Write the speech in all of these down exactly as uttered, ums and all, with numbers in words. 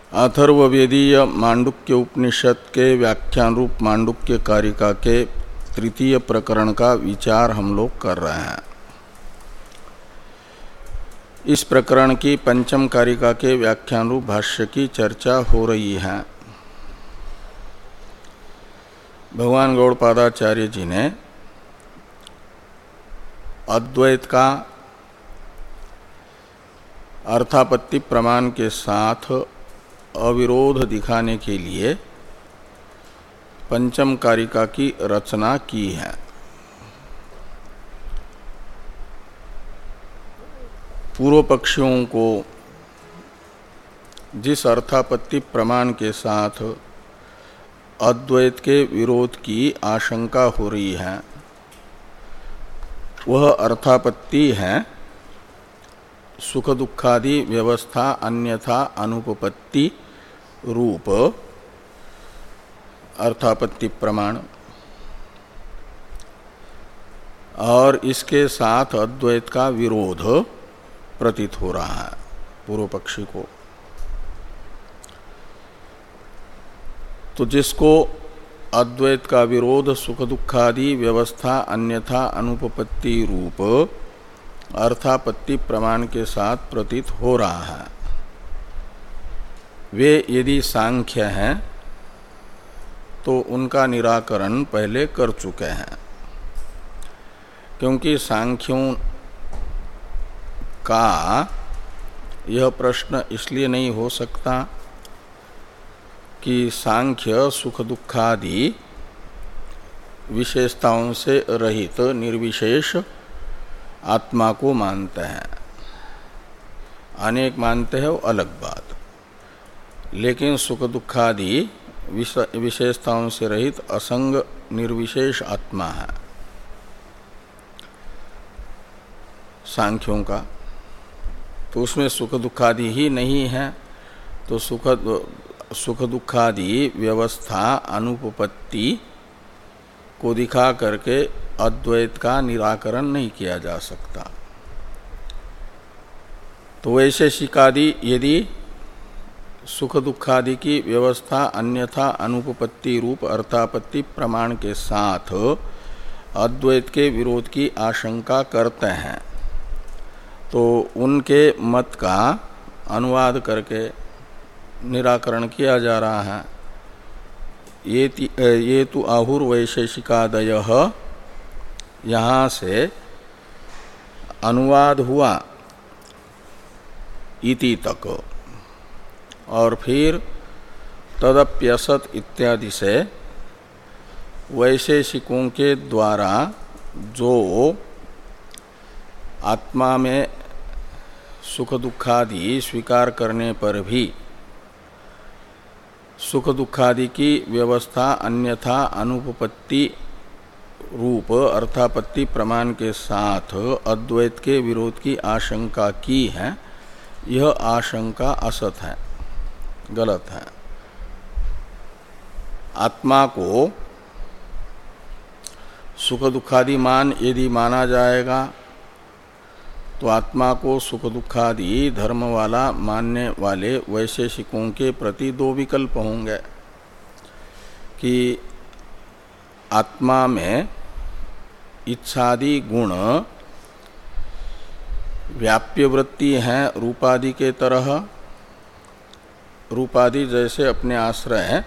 अथर्ववेदीय मांडुक्य उपनिषद के व्याख्यान रूप मांडुक्य कारिका के तृतीय प्रकरण का विचार हम लोग कर रहे हैं। इस प्रकरण की पंचम कारिका के व्याख्यान रूप भाष्य की चर्चा हो रही है। भगवान गौड़पादाचार्य जी ने अद्वैत का अर्थापत्ति प्रमाण के साथ अविरोध दिखाने के लिए पंचम कारिका की रचना की है। पूर्व पक्षियों को जिस अर्थापत्ति प्रमाण के साथ अद्वैत के विरोध की आशंका हो रही है, वह अर्थापत्ति है सुख दुखादि व्यवस्था अन्यथा अनुपपत्ति रूप अर्थापत्ति प्रमाण, और इसके साथ अद्वैत का विरोध प्रतीत हो रहा है पूर्व पक्षी को। तो जिसको अद्वैत का विरोध सुख दुखादि व्यवस्था अन्यथा अनुपपत्ति रूप अर्थापत्ति प्रमाण के साथ प्रतीत हो रहा है, वे यदि सांख्य हैं तो उनका निराकरण पहले कर चुके हैं। क्योंकि सांख्यों का यह प्रश्न इसलिए नहीं हो सकता कि सांख्य सुख दुखादि विशेषताओं से रहित निर्विशेष आत्मा को मानते हैं। अनेक मानते हैं वो अलग बात, लेकिन सुख दुखादि विशेषताओं से रहित असंग निर्विशेष आत्मा है सांख्यों का। तो उसमें सुख दुखादि ही नहीं है, तो सुख सुख दुखादि व्यवस्था अनुपपत्ति को दिखा करके अद्वैत का निराकरण नहीं किया जा सकता। तो वैशेषिकादि यदि सुख दुखादि की व्यवस्था अन्यथा अनुपपत्ति रूप अर्थापत्ति प्रमाण के साथ अद्वैत के विरोध की आशंका करते हैं, तो उनके मत का अनुवाद करके निराकरण किया जा रहा है। ये ये तो आहुर वैशेषिकादयः यहाँ से अनुवाद हुआ इति तक, और फिर तदप्यसत इत्यादि से वैशेषिकों के द्वारा जो आत्मा में सुख दुखादि स्वीकार करने पर भी सुख दुखादि की व्यवस्था अन्यथा अनुपपत्ति रूप अर्थापत्ति प्रमाण के साथ अद्वैत के विरोध की आशंका की है, यह आशंका असत है, गलत है। आत्मा को सुख दुखादि मान यदि माना जाएगा तो आत्मा को सुख दुखादि धर्म वाला मानने वाले वैशेषिकों के प्रति दो विकल्प होंगे कि आत्मा में इच्छादि गुण व्याप्य वृत्ति हैं रूपादि के तरह। रूपादि जैसे अपने आश्रय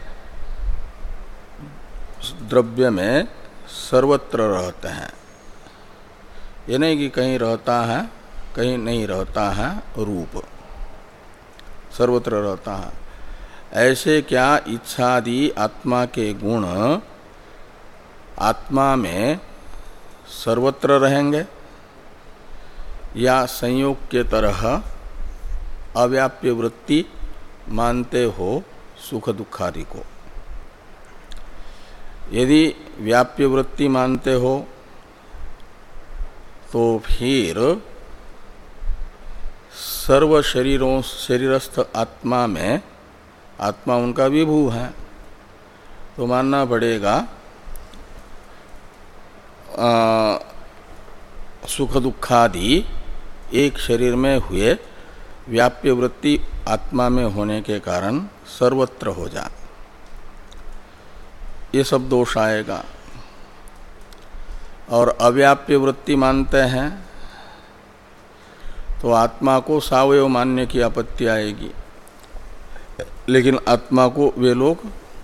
द्रव्य में सर्वत्र रहते हैं, ये नहीं कि कहीं रहता है कहीं नहीं रहता है, रूप सर्वत्र रहता है। ऐसे क्या इच्छादि आत्मा के गुण आत्मा में सर्वत्र रहेंगे, या संयोग के तरह अव्याप्य वृत्ति मानते हो सुख दुखादि को? यदि व्याप्य वृत्ति मानते हो तो फिर सर्व शरीरों शरीरस्थ आत्मा में आत्मा उनका विभू है, तो मानना पड़ेगा सुख दुखादि एक शरीर में हुए व्याप्य वृत्ति आत्मा में होने के कारण सर्वत्र हो जाए, ये सब दोष आएगा। और अव्याप्य वृत्ति मानते हैं तो आत्मा को सावयव मानने की आपत्ति आएगी। लेकिन आत्मा को वे लोग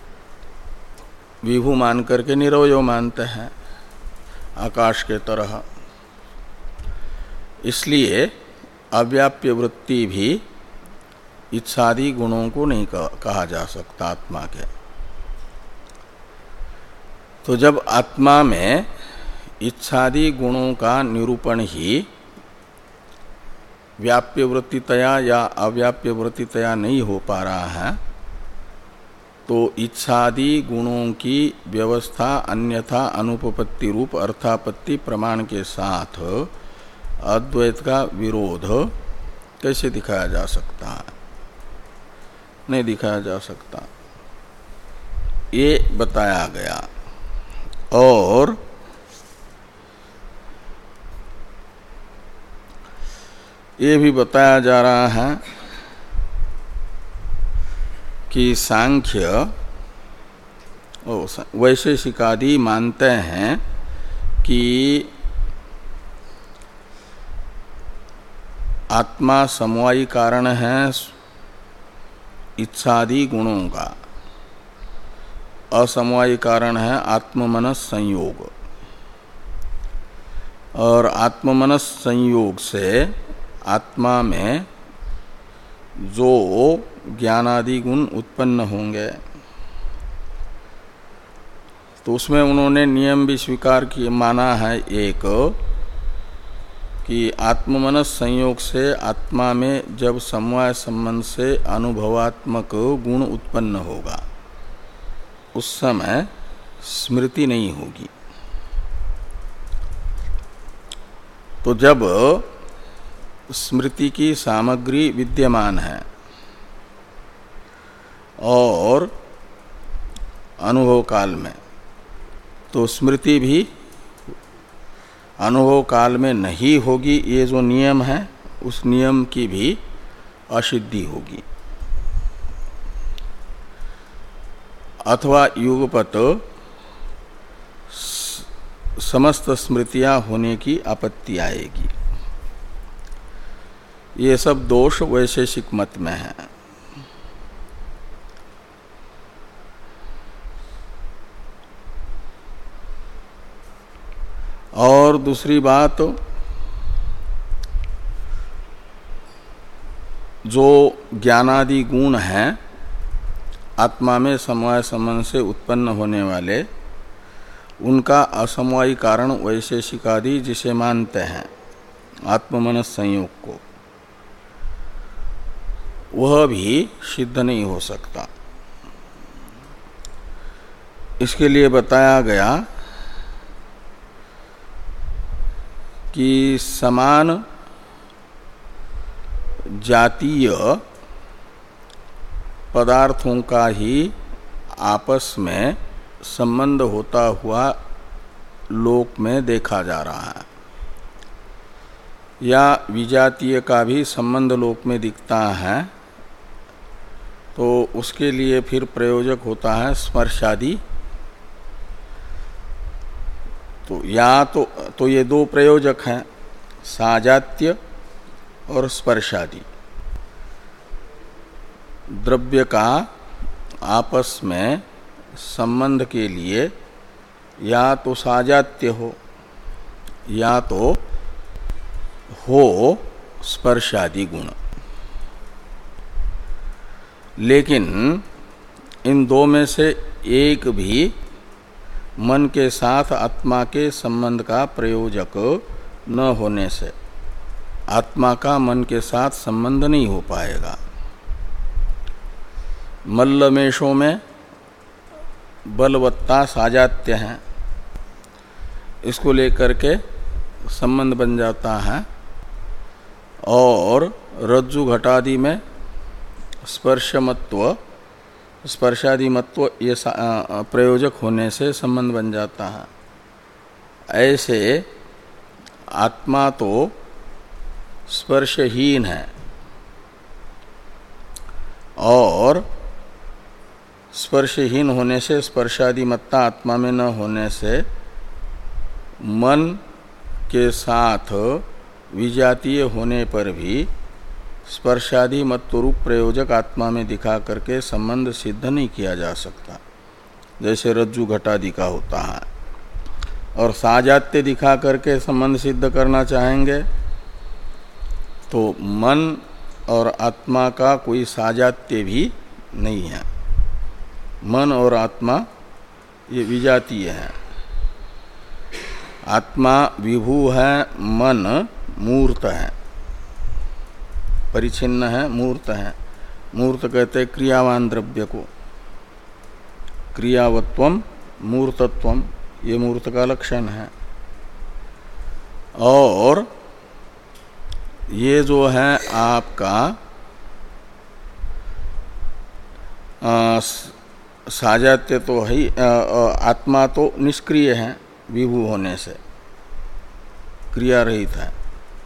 विभु मान करके निरवयव मानते हैं, आकाश के तरह। इसलिए अव्याप्य वृत्ति भी इच्छादि गुणों को नहीं कहा जा सकता आत्मा के। तो जब आत्मा में इच्छादि गुणों का निरूपण ही व्याप्य वृत्तितया या अव्याप्य वृत्तितया नहीं हो पा रहा है, तो इच्छादि गुणों की व्यवस्था अन्यथा अनुपपत्ति रूप अर्थापत्ति प्रमाण के साथ अद्वैत का विरोध कैसे दिखाया जा सकता है? नहीं दिखाया जा सकता, ये बताया गया। और ये भी बताया जा रहा है कि सांख्य वैशेषिकादि मानते हैं कि आत्मा समवायी कारण है इच्छादि गुणों का, असमवायी कारण है आत्ममनस संयोग, और आत्ममनस संयोग से आत्मा में जो ज्ञानादि गुण उत्पन्न होंगे, तो उसमें उन्होंने नियम भी स्वीकार किए, माना है एक कि आत्ममनस संयोग से आत्मा में जब समवाय संबंध से अनुभवात्मक गुण उत्पन्न होगा, उस समय स्मृति नहीं होगी। तो जब स्मृति की सामग्री विद्यमान है और अनुभव काल में, तो स्मृति भी अनुभव काल में नहीं होगी, ये जो नियम है उस नियम की भी असिद्धि होगी। अथवा युगपत समस्त स्मृतियां होने की आपत्ति आएगी। ये सब दोष वैशेषिक मत में है। और दूसरी बात, जो ज्ञानादि गुण हैं आत्मा में समवाय संबंध से उत्पन्न होने वाले, उनका असमवायी कारण वैशेषिकादि जिसे मानते हैं आत्ममनस संयोग को, वह भी सिद्ध नहीं हो सकता। इसके लिए बताया गया कि समान जातीय पदार्थों का ही आपस में संबंध होता हुआ लोक में देखा जा रहा है, या विजातीय का भी संबंध लोक में दिखता है, तो उसके लिए फिर प्रयोजक होता है स्पर्शादि। तो या तो तो ये दो प्रयोजक हैं, साजात्य और स्पर्शादि। द्रव्य का आपस में संबंध के लिए या तो साजात्य हो या तो हो स्पर्शादि गुण। लेकिन इन दो में से एक भी मन के साथ आत्मा के संबंध का प्रयोजक न होने से आत्मा का मन के साथ संबंध नहीं हो पाएगा। मल्लमेशों में बलवत्ता साजात्य है, इसको लेकर के संबंध बन जाता है, और रज्जु घटादि में स्पर्शमत्व स्पर्शादिमत्व ये प्रयोजक होने से संबंध बन जाता है। ऐसे आत्मा तो स्पर्शहीन है, और स्पर्शहीन होने से, स्पर्शादि मत्ता आत्मा में न होने से मन के साथ विजातीय होने पर भी स्पर्शादि मत्तरूप प्रयोजक आत्मा में दिखा करके संबंध सिद्ध नहीं किया जा सकता, जैसे रज्जु घटादि का होता है। और साजात्य दिखा करके संबंध सिद्ध करना चाहेंगे तो मन और आत्मा का कोई साजात्य भी नहीं है। मन और आत्मा ये विजातीय है। आत्मा विभू है, मन मूर्त है, परिच्छिन्न है, मूर्त है। मूर्त कहते हैं क्रियावान द्रव्य को। क्रियावत्वम मूर्तत्वम, ये मूर्त का लक्षण है। और ये जो है आपका आ, साजात्य तो है ही, आत्मा तो निष्क्रिय है विभू होने से, क्रिया रहित है,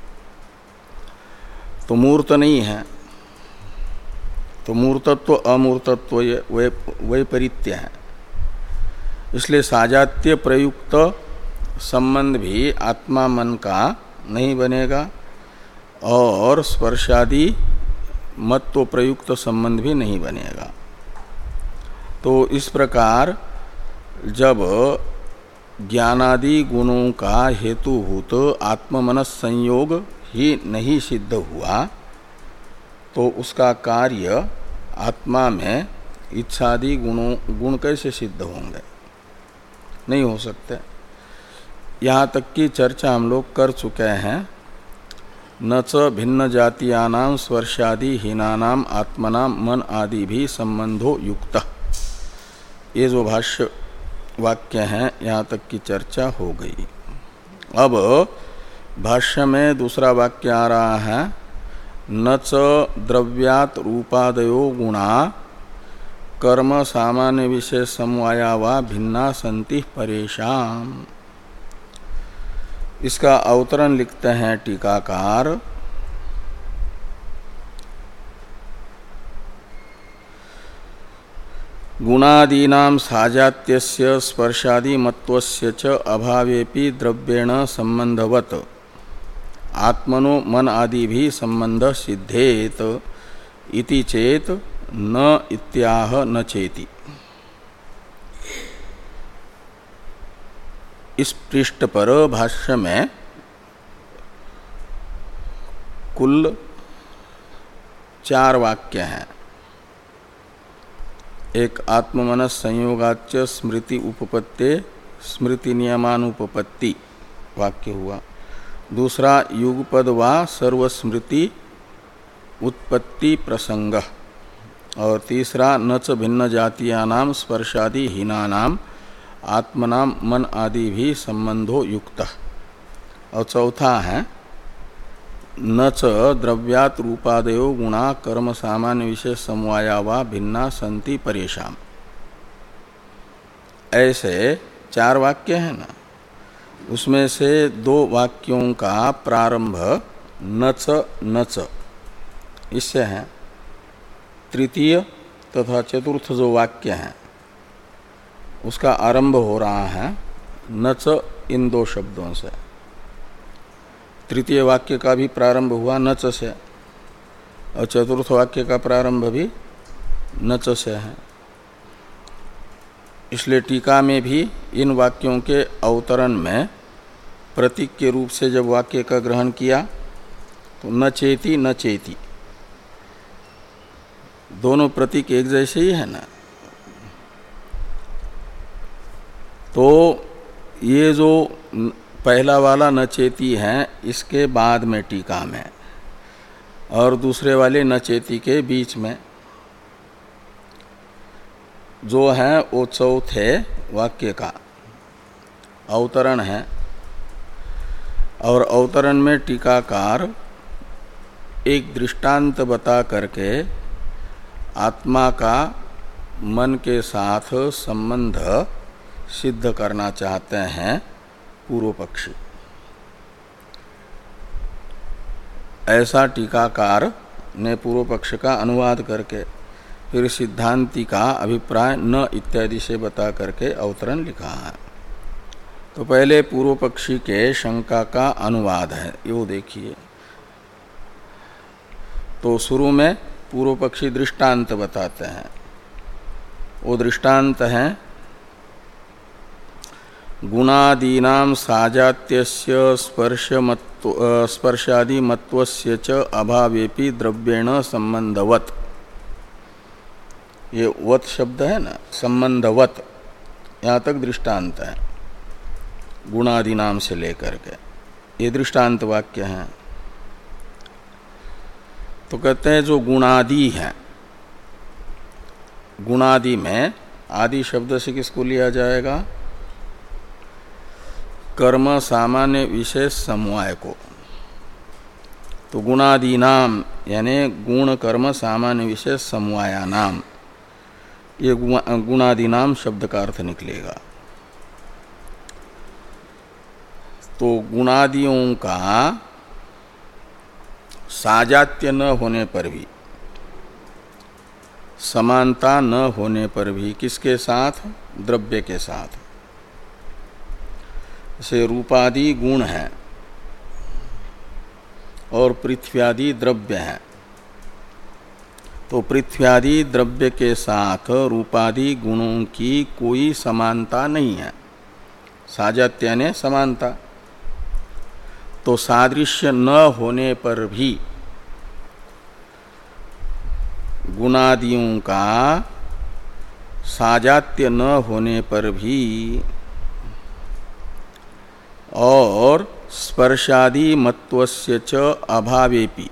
तो मूर्त नहीं है। तो मूर्तत्व अमूर्तत्व ये वैपरीत्य है। इसलिए साजात्य प्रयुक्त संबंध भी आत्मा मन का नहीं बनेगा और स्पर्शादि मत्व प्रयुक्त संबंध भी नहीं बनेगा। तो इस प्रकार जब ज्ञानादि गुणों का हेतुभूत आत्ममनस संयोग ही नहीं सिद्ध हुआ तो उसका कार्य आत्मा में इच्छादि गुणों गुण कैसे सिद्ध होंगे? नहीं हो सकते। यहाँ तक की चर्चा हम लोग कर चुके हैं। न च भिन्न जातीयानाम स्पर्शादि हीनानाम आत्मनाम मन आदि भी संबंधो युक्त, ये जो भाष्य वाक्य हैं यहाँ तक की चर्चा हो गई। अब भाष्य में दूसरा वाक्य आ रहा है, न च द्रव्यात् रूपादयो गुणा कर्म सामान्य विषय समवाया वा भिन्ना संति परेशान। इसका अवतरण लिखते हैं टीकाकार, गुणादीनां साजात्यस्य स्पर्शादि मत्वस्य च अभावेपि द्रव्येण संबंधवत् आत्मनो मन आदि भी संबंध सिद्धेत इति चेत न इत्याह न चेति। इस पृष्ठ पर भाष्य में कुल चार वाक्य हैं। एक आत्ममनस संयोगाच्च स्मृति उपपत्ते स्मृति नियमानुपपत्ति वाक्य हुआ। दूसरा युगपद वा सर्वस्मृति उत्पत्ति प्रसंग। और तीसरा न च भिन्न जातीयानाम स्पर्शादि हीनानाम आत्मनाम मन आदि भी संबंधो युक्त। और चौथा है न च द्रव्यात् रूपादयो गुणा कर्म सामान्य विषय समवाया वा भिन्ना संति परेशान। ऐसे चार वाक्य हैं ना, उसमें से दो वाक्यों का प्रारंभ न च न च इससे है। तृतीय तथा चतुर्थ जो वाक्य हैं उसका आरंभ हो रहा है न च इन दो शब्दों से। तृतीय वाक्य का भी प्रारंभ हुआ न च से और चतुर्थ वाक्य का प्रारंभ भी न च से है। इसलिए टीका में भी इन वाक्यों के अवतरण में प्रतीक के रूप से जब वाक्य का ग्रहण किया तो न चेति न चेति, दोनों प्रतीक एक जैसे ही है ना। तो ये जो पहला वाला न चेती है इसके बाद में टीका में और दूसरे वाले न चेती के बीच में जो है वो चौथे वाक्य का अवतरण है। और अवतरण में टीकाकार एक दृष्टांत बता करके आत्मा का मन के साथ संबंध सिद्ध करना चाहते हैं पूर्व पक्षी। ऐसा टीकाकार ने पूर्व पक्ष का अनुवाद करके फिर सिद्धांति का अभिप्राय न इत्यादि से बता करके अवतरण लिखा है। तो पहले पूर्व पक्षी के शंका का अनुवाद है, यो देखिए। तो शुरू में पूर्व पक्षी दृष्टांत बताते हैं। वो दृष्टांत है गुणादीनां साजात्यस्य स्पर्शमत्व स्पर्शादि मत्वस्य च अभावेपि द्रव्येण संबंधवत्। ये वत शब्द है ना, संबंधवत्, यहाँ तक दृष्टांत है गुणादीनाम से लेकर के, ये दृष्टांत वाक्य हैं। तो कहते हैं जो गुणादि है, गुणादि में आदि शब्द से किसको लिया जाएगा? कर्म सामान्य विशेष समवाय को। तो गुणादि नाम यानी गुण कर्म सामान्य विशेष समवाया नाम, ये गुणादि नाम शब्द का अर्थ निकलेगा। तो गुणादियों का साजात्य न होने पर भी, समानता न होने पर भी, किसके साथ? द्रव्य के साथ। से रूपादि गुण हैं और पृथ्व्यादि द्रव्य हैं। तो पृथ्व्यादि द्रव्य के साथ रूपादि गुणों की कोई समानता नहीं है। साजात्य ने समानता। तो सादृश्य न होने पर भी गुणादियों का साजात्य न होने पर भी और स्पर्शादि मत्वस्य च अभावेपि,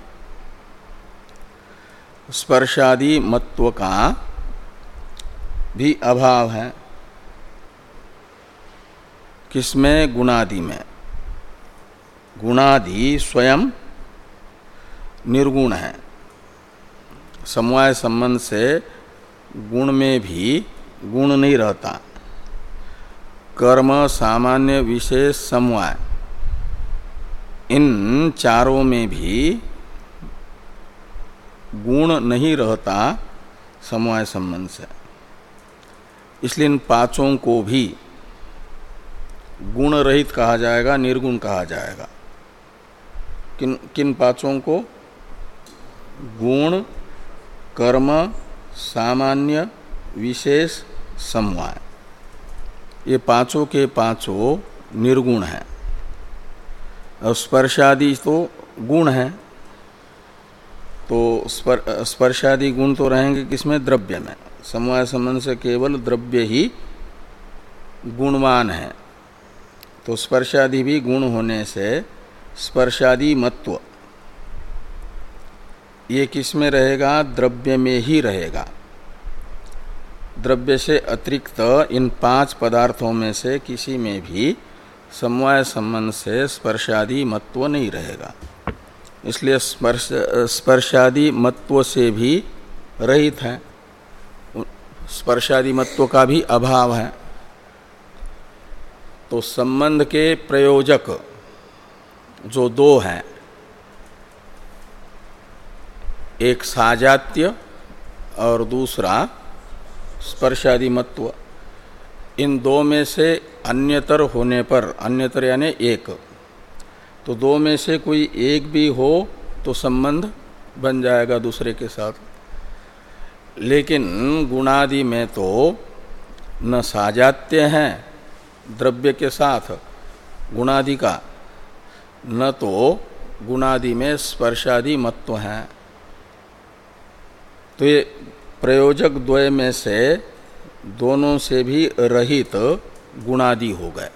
स्पर्शादि मत्व का भी अभाव है। किसमें? गुणादि में। गुणादि स्वयं निर्गुण है। समवाय संबंध से गुण में भी गुण नहीं रहता। कर्म सामान्य विशेष समवाय, इन चारों में भी गुण नहीं रहता समवाय संबंध से। इसलिए इन पांचों को भी गुण रहित कहा जाएगा, निर्गुण कहा जाएगा। किन किन पांचों को? गुण, कर्म, सामान्य, विशेष, समवाय। ये पांचों के पांचों निर्गुण हैं। और स्पर्शादि तो गुण हैं। तो स्पर, स्पर्शादि गुण तो रहेंगे किसमें? द्रव्य में। समवाय संबंध से केवल द्रव्य ही गुणवान है। तो स्पर्शादि भी गुण होने से स्पर्शादि मत्व ये किसमें रहेगा? द्रव्य में ही रहेगा। द्रव्य से अतिरिक्त इन पांच पदार्थों में से किसी में भी समवाय संबंध से स्पर्शादि मत्व नहीं रहेगा। इसलिए स्पर्श स्पर्शादि मत्व से भी रहित है। स्पर्शादि मत्व का भी अभाव है। तो संबंध के प्रयोजक जो दो हैं, एक साजात्य और दूसरा स्पर्शादि मत्व, इन दो में से अन्यतर होने पर, अन्यतर यानी एक, तो दो में से कोई एक भी हो तो संबंध बन जाएगा दूसरे के साथ। लेकिन गुणादि में तो न साजात्य है द्रव्य के साथ गुणादि का, न तो गुणादि में स्पर्शादि मत्व हैं। तो ये प्रयोजक द्वय में से दोनों से भी रहित गुणादि हो गए।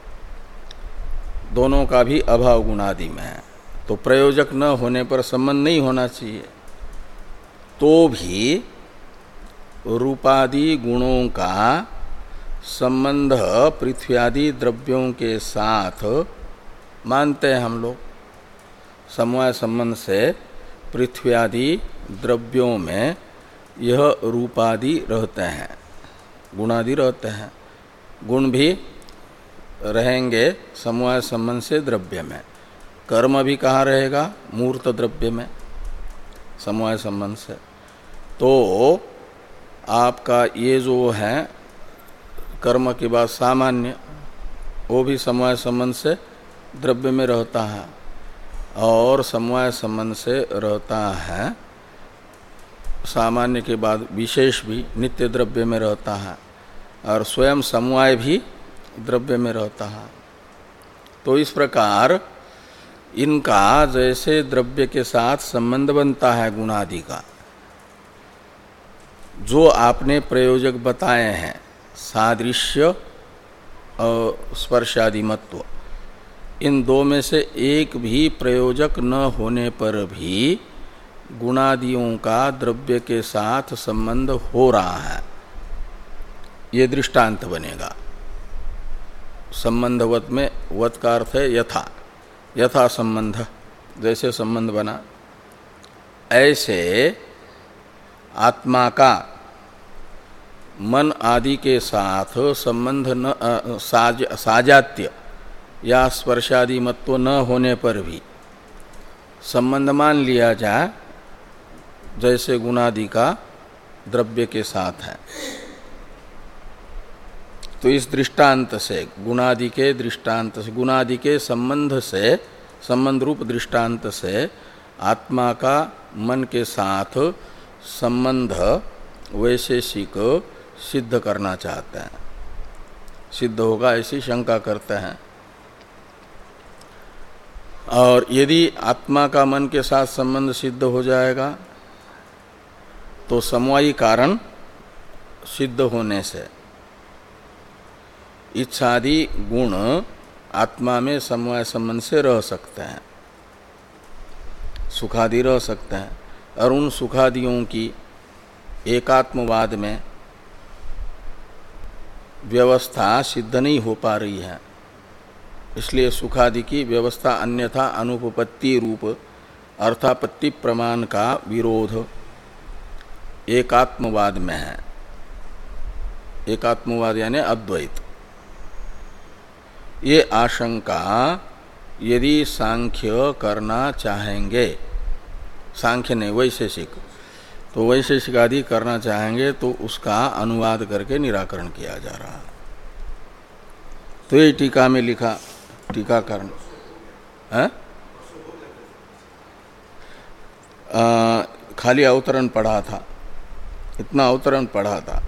दोनों का भी अभाव गुणादि में है। तो प्रयोजक न होने पर संबंध नहीं होना चाहिए। तो भी रूपादि गुणों का संबंध पृथ्व्यादि द्रव्यों के साथ मानते हैं हम लोग। समवाय संबंध से पृथ्व्यादि द्रव्यों में यह रूपादि रहते हैं, गुणादि रहते हैं। गुण भी रहेंगे समवाय संबंध से द्रव्य में। कर्म भी कहाँ रहेगा? मूर्त द्रव्य में, समवाय संबंध से। तो आपका ये जो है कर्म के बाद सामान्य, वो भी समवाय संबंध से द्रव्य में रहता है, और समवाय संबंध से रहता है सामान्य के बाद विशेष भी नित्य द्रव्य में रहता है, और स्वयं समवाय भी द्रव्य में रहता है। तो इस प्रकार इनका जैसे द्रव्य के साथ संबंध बनता है गुणादि का, जो आपने प्रयोजक बताए हैं सादृश्य और स्पर्शादिमत्व, इन दो में से एक भी प्रयोजक न होने पर भी गुणादियों का द्रव्य के साथ संबंध हो रहा है, ये दृष्टांत बनेगा। संबंधवत में वत का अर्थ है यथा, यथा संबंध, जैसे संबंध बना ऐसे आत्मा का मन आदि के साथ संबंध न साज, साजात्य या स्पर्शादि मत्व न होने पर भी संबंध मान लिया जाए जैसे गुणादि का द्रव्य के साथ है। तो इस दृष्टांत से, गुणादि के दृष्टांत से, गुणादि के संबंध से, संबंध रूप दृष्टांत से आत्मा का मन के साथ संबंध वैशेषिक सिद्ध करना चाहते हैं, सिद्ध होगा ऐसी शंका करते हैं। और यदि आत्मा का मन के साथ संबंध सिद्ध हो जाएगा तो समवायी कारण सिद्ध होने से इच्छादि गुण आत्मा में समवाय संबंध से रह सकते हैं, सुखादि रह सकते हैं, और उन सुखादियों की एकात्मवाद में व्यवस्था सिद्ध नहीं हो पा रही है, इसलिए सुखादि की व्यवस्था अन्यथा अनुपपत्ति रूप अर्थापत्ति प्रमाण का विरोध एकात्मवाद में है। एकात्मवाद यानी अद्वैत। ये आशंका यदि सांख्य करना चाहेंगे, सांख्य नहीं वैशेषिक, तो वैशेषिक आदि करना चाहेंगे तो उसका अनुवाद करके निराकरण किया जा रहा है। तो ये टीका में लिखा, टीकाकरण है, खाली अवतरण पढ़ा था, इतना अवतरण पढ़ा था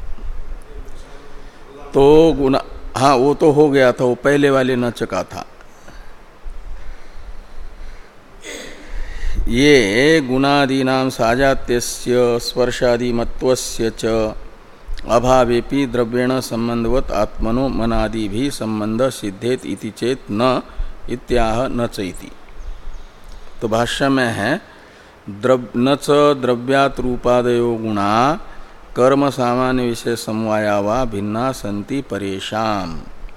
तो गुना, हाँ वो तो हो गया था, वो पहले वाले नच का था। ये गुणादीनां साजात्यस्य स्पर्शादि मत्वस्य च अभावेपि द्रव्येण संबंधवत आत्मनो मनादि भी संबंध सिद्धेत इति चेत न इत्याह न चैति। तो भाष्य में है द्रव न च द्रव्यात् रूपादयो गुणा कर्म सामान्य विषय समवाया वा भिन्ना संति परेशाम।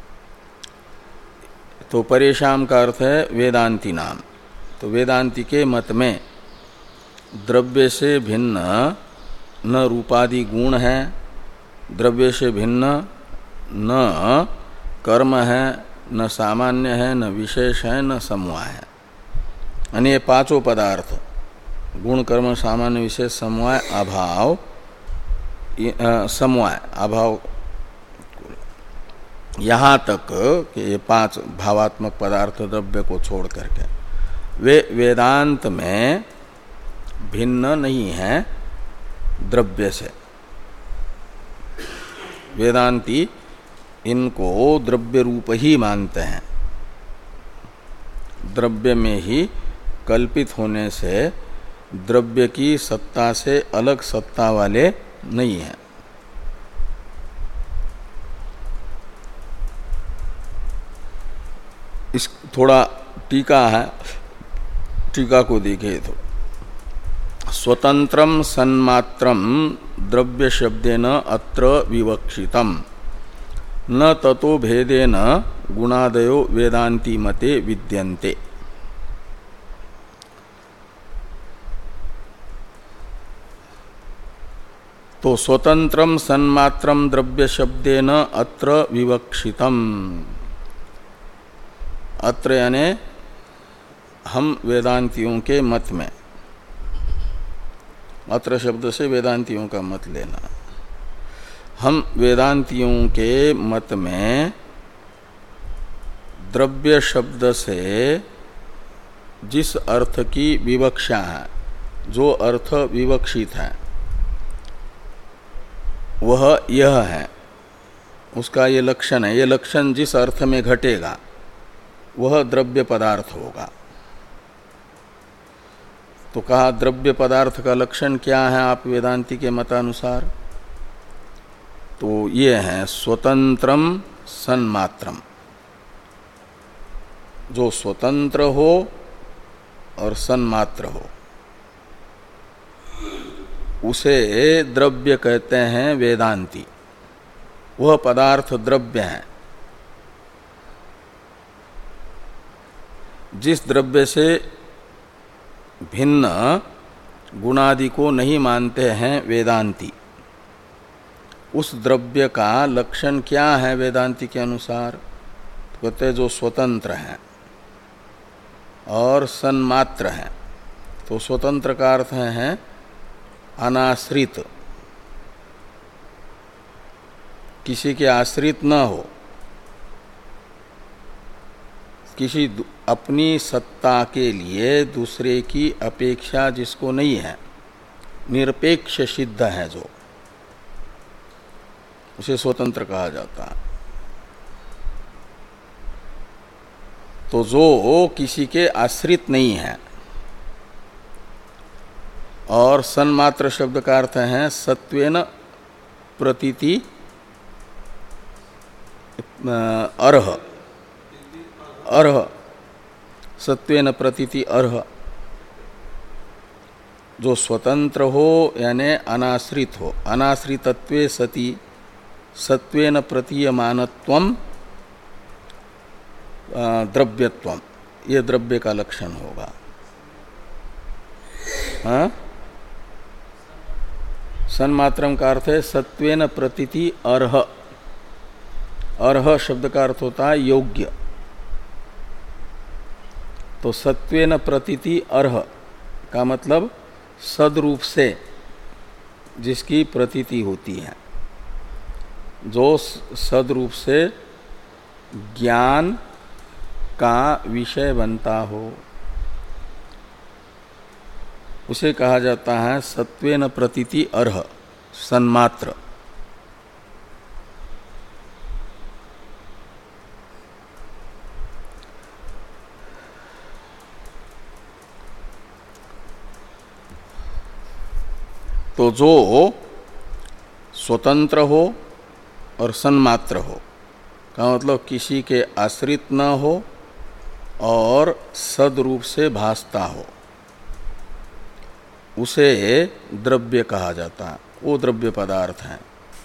तो परेशाम का अर्थ है वेदांती नाम। तो वेदांती के मत में द्रव्य से भिन्न न रूपादि गुण है, द्रव्य से भिन्न न कर्म है, न सामान्य है, न विशेष है, न समवाय है। यानी ये पांचों पदार्थ गुण कर्म सामान्य विशेष समवाय अभाव, समवाय अभाव, यहाँ तक कि ये पांच भावात्मक पदार्थ द्रव्य को छोड़ करके वे वेदांत में भिन्न नहीं है द्रव्य से। वेदांती इनको द्रव्य रूप ही मानते हैं, द्रव्य में ही कल्पित होने से द्रव्य की सत्ता से अलग सत्ता वाले नहीं है। इस थोड़ा टीका है, टीका को देखे तो स्वतंत्रम सन्मात्रम द्रव्य शब्देन अत्र विवक्षितम न ततो भेदेन गुणादयो वेदांती मते विद्यन्ते। तो स्वतंत्रम सन्मात्रम द्रव्य शब्देन अत्र विवक्षितम, अत्र यानी हम वेदांतियों के मत में, अत्र शब्द से वेदांतियों का मत लेना। हम वेदांतियों के मत में द्रव्य शब्द से जिस अर्थ की विवक्षा है, जो अर्थ विवक्षित है, वह यह है, उसका ये लक्षण है। ये लक्षण जिस अर्थ में घटेगा वह द्रव्य पदार्थ होगा। तो कहा द्रव्य पदार्थ का लक्षण क्या है आप वेदांती के मतानुसार? तो ये है स्वतंत्रम सन्मात्रम, जो स्वतंत्र हो और सन्मात्र हो उसे द्रव्य कहते हैं वेदांती। वह पदार्थ द्रव्य है जिस द्रव्य से भिन्न गुणादि को नहीं मानते हैं वेदांती। उस द्रव्य का लक्षण क्या है वेदांती के अनुसार? तो कहते हैं जो स्वतंत्र है और सन्मात्र है। तो स्वतंत्र का अर्थ है अनाश्रित, किसी के आश्रित न हो, किसी अपनी सत्ता के लिए दूसरे की अपेक्षा जिसको नहीं है, निरपेक्ष सिद्ध है, जो उसे स्वतंत्र कहा जाता है। तो जो किसी के आश्रित नहीं है, और सन्मात्र शब्द का अर्थ है सत्वेन प्रतीति अर्ह, अर्ह सत्वेन प्रतीति अर्ह, जो स्वतंत्र हो यानी अनाश्रित हो। अनाश्रितत्वे सति सत्वेन प्रतीयमानत्वम द्रव्यत्वम, ये द्रव्य का लक्षण होगा। हाँ? सन्मात्रम का अर्थ है सत्वेन प्रतीति अर्ह। अर्ह शब्द का अर्थ होता है योग्य। तो सत्वेन प्रतीति अर्ह का मतलब सद्रूप से जिसकी प्रतीति होती है, जो सद्रूप से ज्ञान का विषय बनता हो, उसे कहा जाता है सत्वेन प्रतीति अर्ह, सन्मात्र। तो जो स्वतंत्र हो और सन्मात्र हो का मतलब किसी के आश्रित न हो और सद्रूप से भासता हो, उसे द्रव्य कहा जाता है। वो द्रव्य पदार्थ है।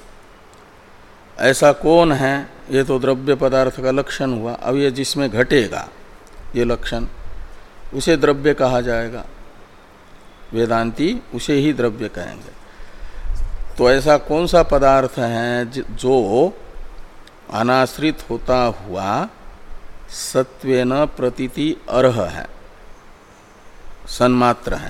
ऐसा कौन है? ये तो द्रव्य पदार्थ का लक्षण हुआ। अब ये जिसमें घटेगा ये लक्षण, उसे द्रव्य कहा जाएगा। वेदांती उसे ही द्रव्य कहेंगे। तो ऐसा कौन सा पदार्थ है जो अनाश्रित होता हुआ सत्वेन प्रतीति अर्ह है, सन्मात्र है?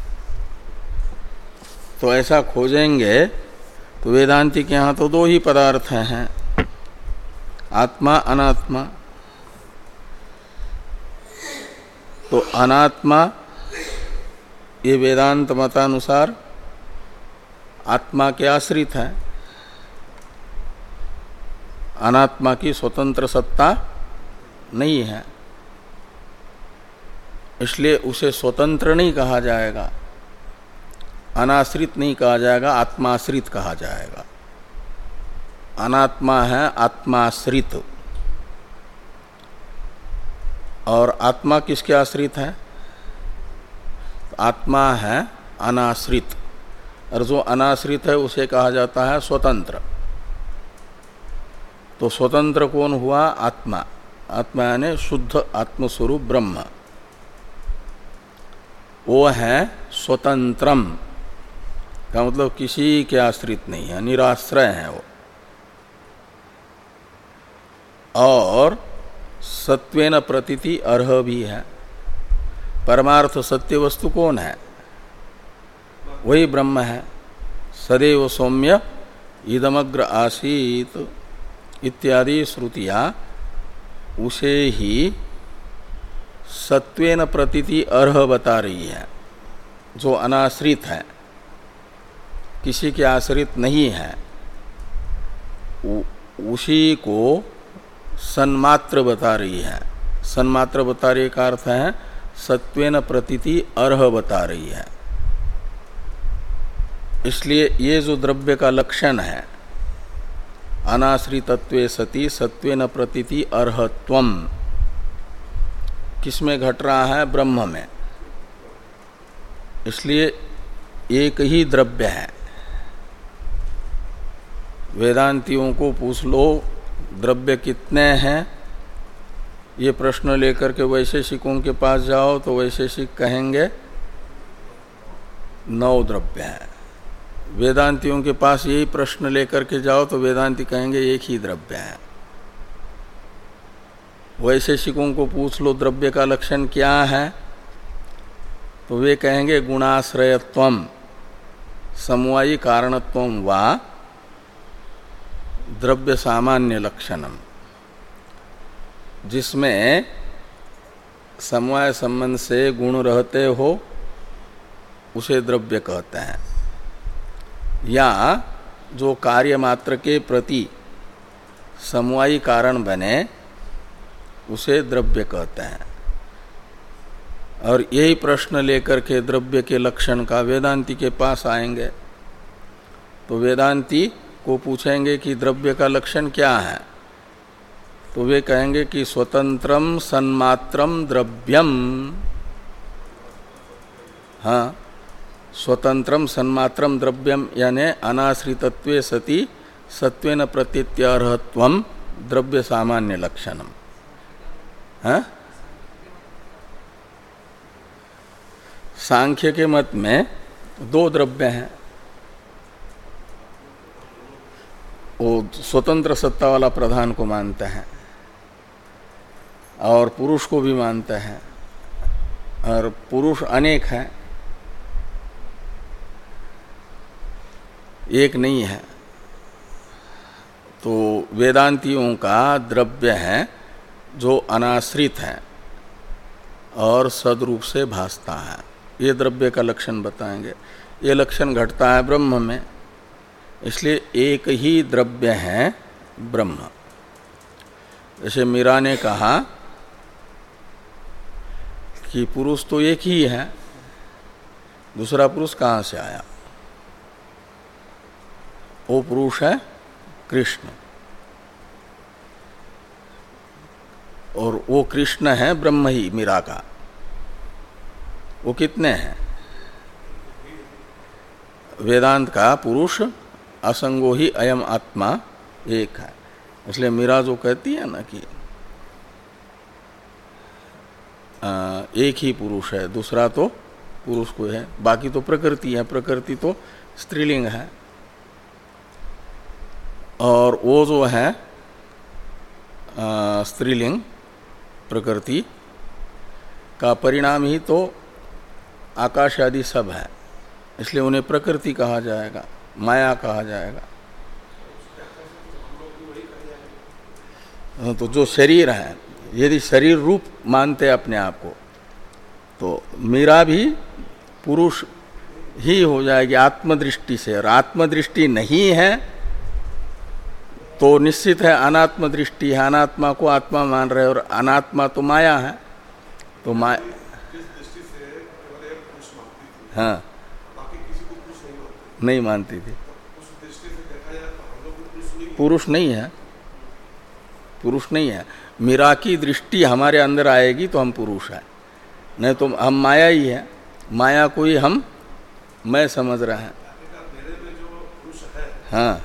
तो ऐसा खोजेंगे तो वेदांती के यहाँ तो दो ही पदार्थ हैं, आत्मा अनात्मा। तो अनात्मा ये वेदांत मतानुसार आत्मा के आश्रित है। अनात्मा की स्वतंत्र सत्ता नहीं है, इसलिए उसे स्वतंत्र नहीं कहा जाएगा, अनाश्रित नहीं कहा जाएगा, आत्माश्रित कहा जाएगा। अनात्मा है आत्माश्रित, और आत्मा किसके आश्रित है? आत्मा है अनाश्रित, और जो अनाश्रित है उसे कहा जाता है स्वतंत्र। तो स्वतंत्र कौन हुआ? आत्मा। आत्मा यानी शुद्ध आत्मस्वरूप ब्रह्म, वो है स्वतंत्रम का मतलब किसी के आश्रित नहीं है, निराश्रय है वो। और सत्वेन प्रतीति अर्ह भी है। परमार्थ सत्य वस्तु कौन है? वही ब्रह्म है। सदैव सौम्य इदमग्र आसीत इत्यादि श्रुतियां उसे ही सत्वेन प्रतीति अर्ह बता रही है, जो अनाश्रित है, किसी के आश्रित नहीं है, उ, उसी को सन्मात्र बता रही है। सन्मात्र बता रही का अर्थ है सत्वेन प्रतीति अर्ह बता रही है। इसलिए ये जो द्रव्य का लक्षण है अनाश्रितत्वे सति सत्वेन प्रतीति अर्हत्वम, किसमें घट रहा है? ब्रह्म में। इसलिए एक ही द्रव्य है। वेदांतियों को पूछ लो द्रव्य कितने हैं, ये प्रश्न लेकर के वैशेषिकों के पास जाओ तो वैशेषिक कहेंगे नौ द्रव्य हैं। वेदांतियों के पास यही प्रश्न लेकर के जाओ तो वेदांती कहेंगे एक ही द्रव्य है। वैशेषिकों को पूछ लो द्रव्य का लक्षण क्या है, तो वे कहेंगे गुणाश्रयत्वम समवायी कारणत्वम वा द्रव्य सामान्य लक्षणम, जिसमें समवाय संबंध से गुण रहते हो उसे द्रव्य कहते हैं, या जो कार्य मात्र के प्रति समवायी कारण बने उसे द्रव्य कहते हैं। और यही प्रश्न लेकर के द्रव्य के लक्षण का वेदांती के पास आएंगे तो वेदांती को पूछेंगे कि द्रव्य का लक्षण क्या है, तो वे कहेंगे कि स्वतंत्रम सन्मात्रम द्रव्यम। हाँ, स्वतंत्रम सन्मात्रम द्रव्यम यानी अनाश्रितत्वे सति सत्वेन प्रतीत्यर्हत्वम द्रव्य सामान्य लक्षणम। हाँ? सांख्य के मत में दो द्रव्य हैं, वो स्वतंत्र सत्ता वाला प्रधान को मानते हैं और पुरुष को भी मानते हैं, और पुरुष अनेक हैं, एक नहीं है। तो वेदांतियों का द्रव्य है जो अनाश्रित है और सद्रूप से भासता है, ये द्रव्य का लक्षण बताएंगे। ये लक्षण घटता है ब्रह्म में, इसलिए एक ही द्रव्य है ब्रह्म। जैसे मीरा ने कहा कि पुरुष तो एक ही है, दूसरा पुरुष कहाँ से आया? वो पुरुष है कृष्ण, और वो कृष्ण है ब्रह्म ही मीरा का। वो कितने हैं? वेदांत का पुरुष असंगो ही अयम आत्मा एक है। इसलिए मीरा जो कहती है ना कि आ, एक ही पुरुष है, दूसरा तो पुरुष को है, बाकी तो प्रकृति है, प्रकृति तो स्त्रीलिंग है। और वो जो है आ, स्त्रीलिंग प्रकृति का परिणाम ही तो आकाश आदि सब है, इसलिए उन्हें प्रकृति कहा जाएगा, माया कहा जाएगा। तो जो शरीर है, यदि शरीर रूप मानते अपने आप को, तो मीरा भी पुरुष ही हो जाएगी आत्मदृष्टि से। और आत्मदृष्टि नहीं है तो निश्चित है अनात्म दृष्टि है, अनात्मा को आत्मा मान रहे, और अनात्मा तो माया है। तो माया, हाँ, नहीं मानती थी, पुरुष नहीं है, पुरुष नहीं है। मीरा की दृष्टि हमारे अंदर आएगी तो हम पुरुष हैं, नहीं तो हम माया ही है। माया को ही हम मैं समझ रहे हैं। हाँ,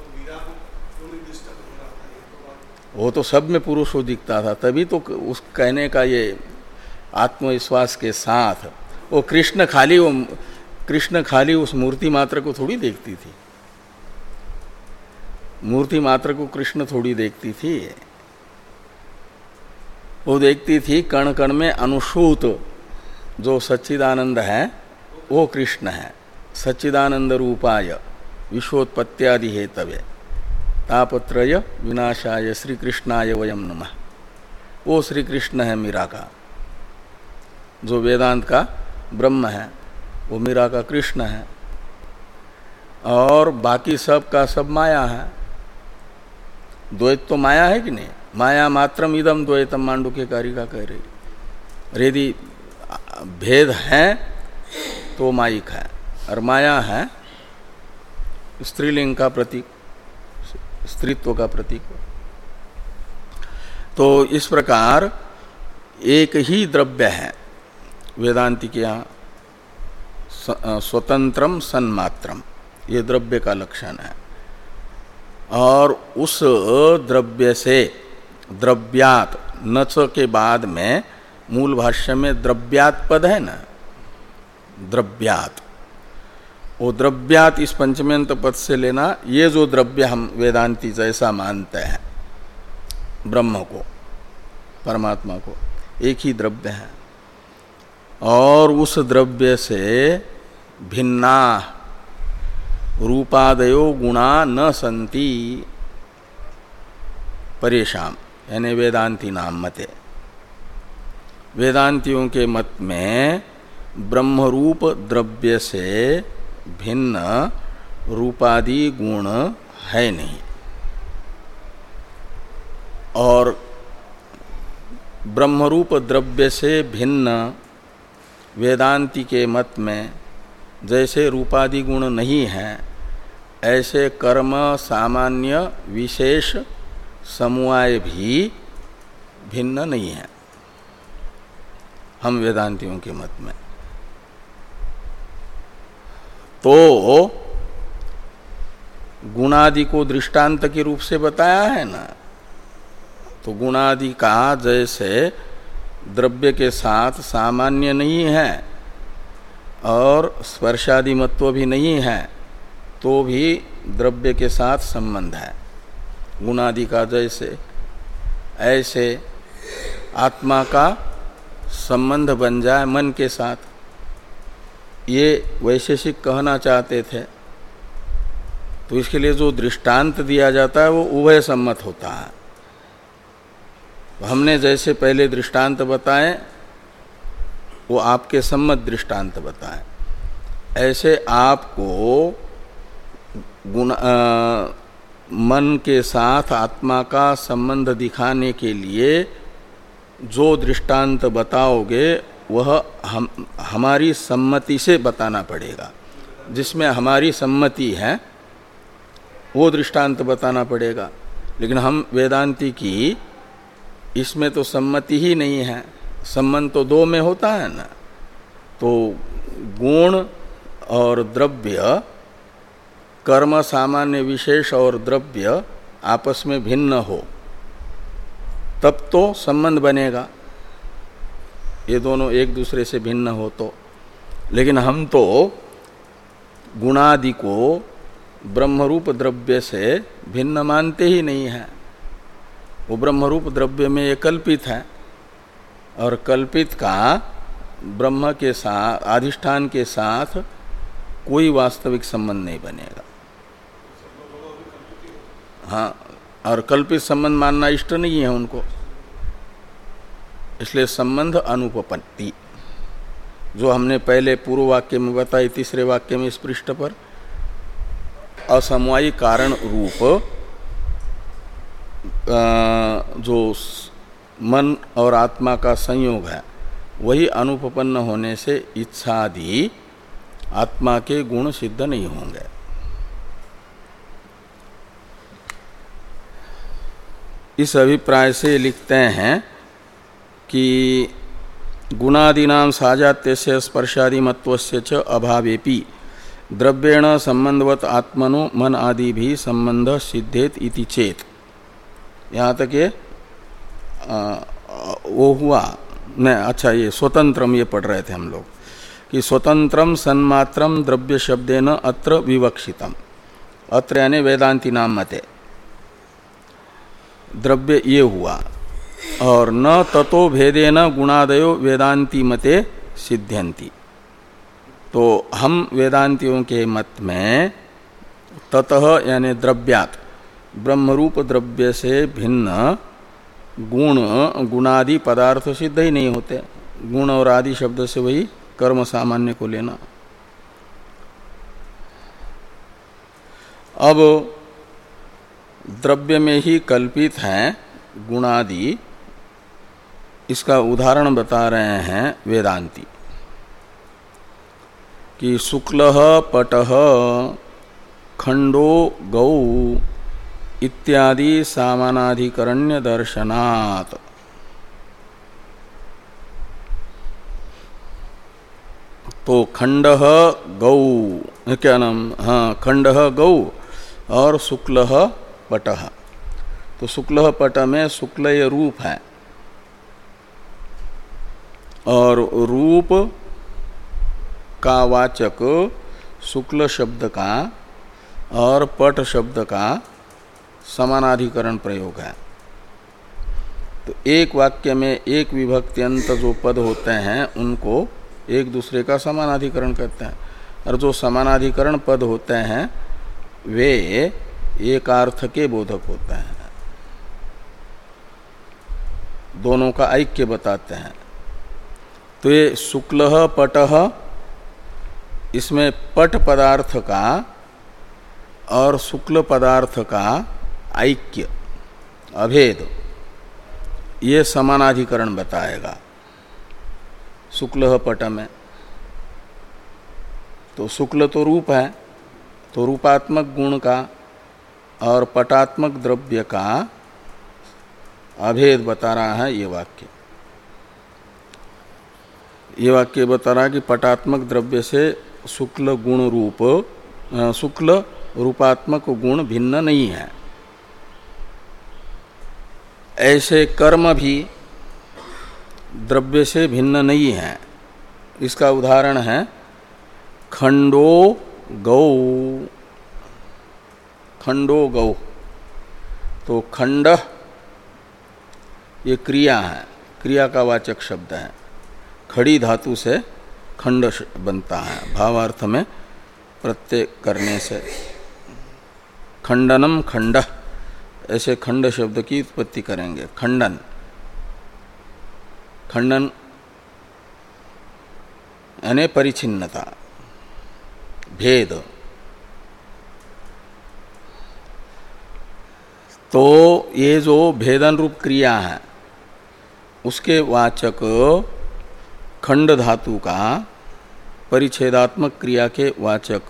वो तो सब में पुरुष हो दिखता था, तभी तो उस कहने का ये आत्मविश्वास के साथ वो कृष्ण खाली वो कृष्ण खाली उस मूर्ति मात्र को थोड़ी देखती थी, मूर्ति मात्र को कृष्ण थोड़ी देखती थी, वो देखती थी कण कण में अनुसूत जो सच्चिदानंद है वो कृष्ण है। सच्चिदानंद रूपाय विश्वोत्पत्त्यादि हेतवे तापत्रय विनाशाय श्री कृष्णाय वयम नमः। वो श्री कृष्ण है मीरा का, जो वेदांत का ब्रह्म है वो मीरा का कृष्ण है, और बाकी सब का सब माया है। द्वैत तो माया है कि नहीं? माया मात्रम इदम द्वैतम मांडुक्य कारिका कह रही। यदि भेद है तो मायिक है, और माया है स्त्रीलिंग का प्रतीक, स्त्रीत्व का प्रतीक। तो इस प्रकार एक ही द्रव्य है वेदांति के यहाँ, स्वतंत्रम सन्मात्रम, ये द्रव्य का लक्षण है। और उस द्रव्य से द्रव्यात, नच के बाद में मूल भाष्य में द्रव्यात पद है ना, द्रव्यात, वो द्रव्यात इस पंचमेंत पद से लेना। ये जो द्रव्य हम वेदांती जैसा मानते हैं ब्रह्म को, परमात्मा को, एक ही द्रव्य है, और उस द्रव्य से भिन्ना रूपादयो गुणा न संति परेशान, यानी वेदांती नाम मते। वेदांतियों के मत में ब्रह्मरूप द्रव्य से भिन्न रूपादि गुण है नहीं, और ब्रह्मरूप द्रव्य से भिन्न वेदांति के मत में जैसे रूपादि गुण नहीं है, ऐसे कर्म सामान्य विशेष समुवाय भी भिन्न नहीं है हम वेदांतियों के मत में। तो गुणादि को दृष्टांत के रूप से बताया है ना, तो गुणादि का जैसे द्रव्य के साथ सामान्य नहीं है और स्पर्शादि मत्व भी नहीं है, तो भी द्रव्य के साथ संबंध है गुणादि का। जैसे ऐसे आत्मा का संबंध बन जाए मन के साथ, ये वैशेषिक कहना चाहते थे। तो इसके लिए जो दृष्टांत दिया जाता है वो उभय सम्मत होता है। हमने जैसे पहले दृष्टांत बताए वो आपके सम्मत दृष्टांत बताए, ऐसे आपको गुण आ, मन के साथ आत्मा का संबंध दिखाने के लिए जो दृष्टांत बताओगे वह हम हमारी सम्मति से बताना पड़ेगा। जिसमें हमारी सम्मति है वो दृष्टांत बताना पड़ेगा। लेकिन हम वेदांती की इसमें तो सम्मति ही नहीं है, संबंध तो दो में होता है ना। तो गुण और द्रव्य, कर्म सामान्य विशेष और द्रव्य आपस में भिन्न हो तब तो संबंध बनेगा, ये दोनों एक दूसरे से भिन्न हो तो। लेकिन हम तो गुणादि को ब्रह्मरूप द्रव्य से भिन्न मानते ही नहीं हैं। वो ब्रह्मरूप द्रव्य में ये कल्पित है, और कल्पित का ब्रह्म के साथ, अधिष्ठान के साथ कोई वास्तविक संबंध नहीं बनेगा। हाँ, और कल्पित संबंध मानना इष्ट नहीं है उनको, इसलिए संबंध अनुपपत्ति जो हमने पहले पूर्व वाक्य में बताई, तीसरे वाक्य में इस पृष्ठ पर असमवायी कारण रूप जो मन और आत्मा का संयोग है वही अनुपपन्न होने से इच्छादि आत्मा के गुण सिद्ध नहीं होंगे। इस अभिप्राय से लिखते हैं कि गुणादीनां साजात्यस्य स्पर्शादि मत्वस्य च अभावेपि द्रव्येण संबंधवत आत्मनो मन आदि भी संबंध सिद्धेत इति चेत। यहाँ तक ये वो हुआ न। अच्छा, ये स्वतंत्रम ये पढ़ रहे थे हम लोग कि स्वतंत्रम सन्मात्रम द्रव्य शब्देन अत्र विवक्षितम। अत्र यानी वेदांती नाम मते द्रव्य ये हुआ, और न ततो भेदेन गुणादयो वेदांती मते सिद्ध्यन्ति। तो हम वेदांतियों के मत में ततः यानी द्रव्यात्, ब्रह्मरूप द्रव्य से भिन्न गुण गुणादि पदार्थ सिद्ध ही नहीं होते। गुण और आदि शब्द से वही कर्म सामान्य को लेना। अब द्रव्य में ही कल्पित हैं गुणादि, इसका उदाहरण बता रहे हैं वेदांती कि शुक्लः पटः खंडो गौ इत्यादि सामानाधिकरण्य दर्शनात्। तो खंडः गौ, क्या नाम, हाँ, खंडः गौ और शुक्लः पटः। तो शुक्लः पट में शुक्ल ये रूप है और रूप का वाचक शुक्ल शब्द का और पट शब्द का समानाधिकरण प्रयोग है। तो एक वाक्य में एक विभक्त्यंत जो पद होते हैं उनको एक दूसरे का समानाधिकरण कहते हैं, और जो समानाधिकरण पद होते हैं वे एकार्थ के बोधक होते हैं, दोनों का ऐक्य बताते हैं। तो ये शुक्लः पटः, इसमें पट पदार्थ का और शुक्ल पदार्थ का ऐक्य अभेद, ये समानाधिकरण बताएगा शुक्लः पट में। तो शुक्ल तो रूप है, तो रूपात्मक गुण का और पटात्मक द्रव्य का अभेद बता रहा है ये वाक्य। ये वाक्य बता रहा है कि पटात्मक द्रव्य से शुक्ल गुण रूप, शुक्ल रूपात्मक गुण भिन्न नहीं है। ऐसे कर्म भी द्रव्य से भिन्न नहीं है। इसका उदाहरण है खंडो गौ, खंडो गौ। तो खंड ये क्रिया है, क्रिया का वाचक शब्द है। खड़ी धातु से खंड बनता है, भावार्थ में प्रत्यय करने से। खंडनम खंड, ऐसे खंड शब्द की उत्पत्ति करेंगे। खंडन, खंडन यानी परिच्छिन्नता, भेद। तो ये जो भेदन रूप क्रिया है उसके वाचक खंड धातु का, परिच्छेदात्मक क्रिया के वाचक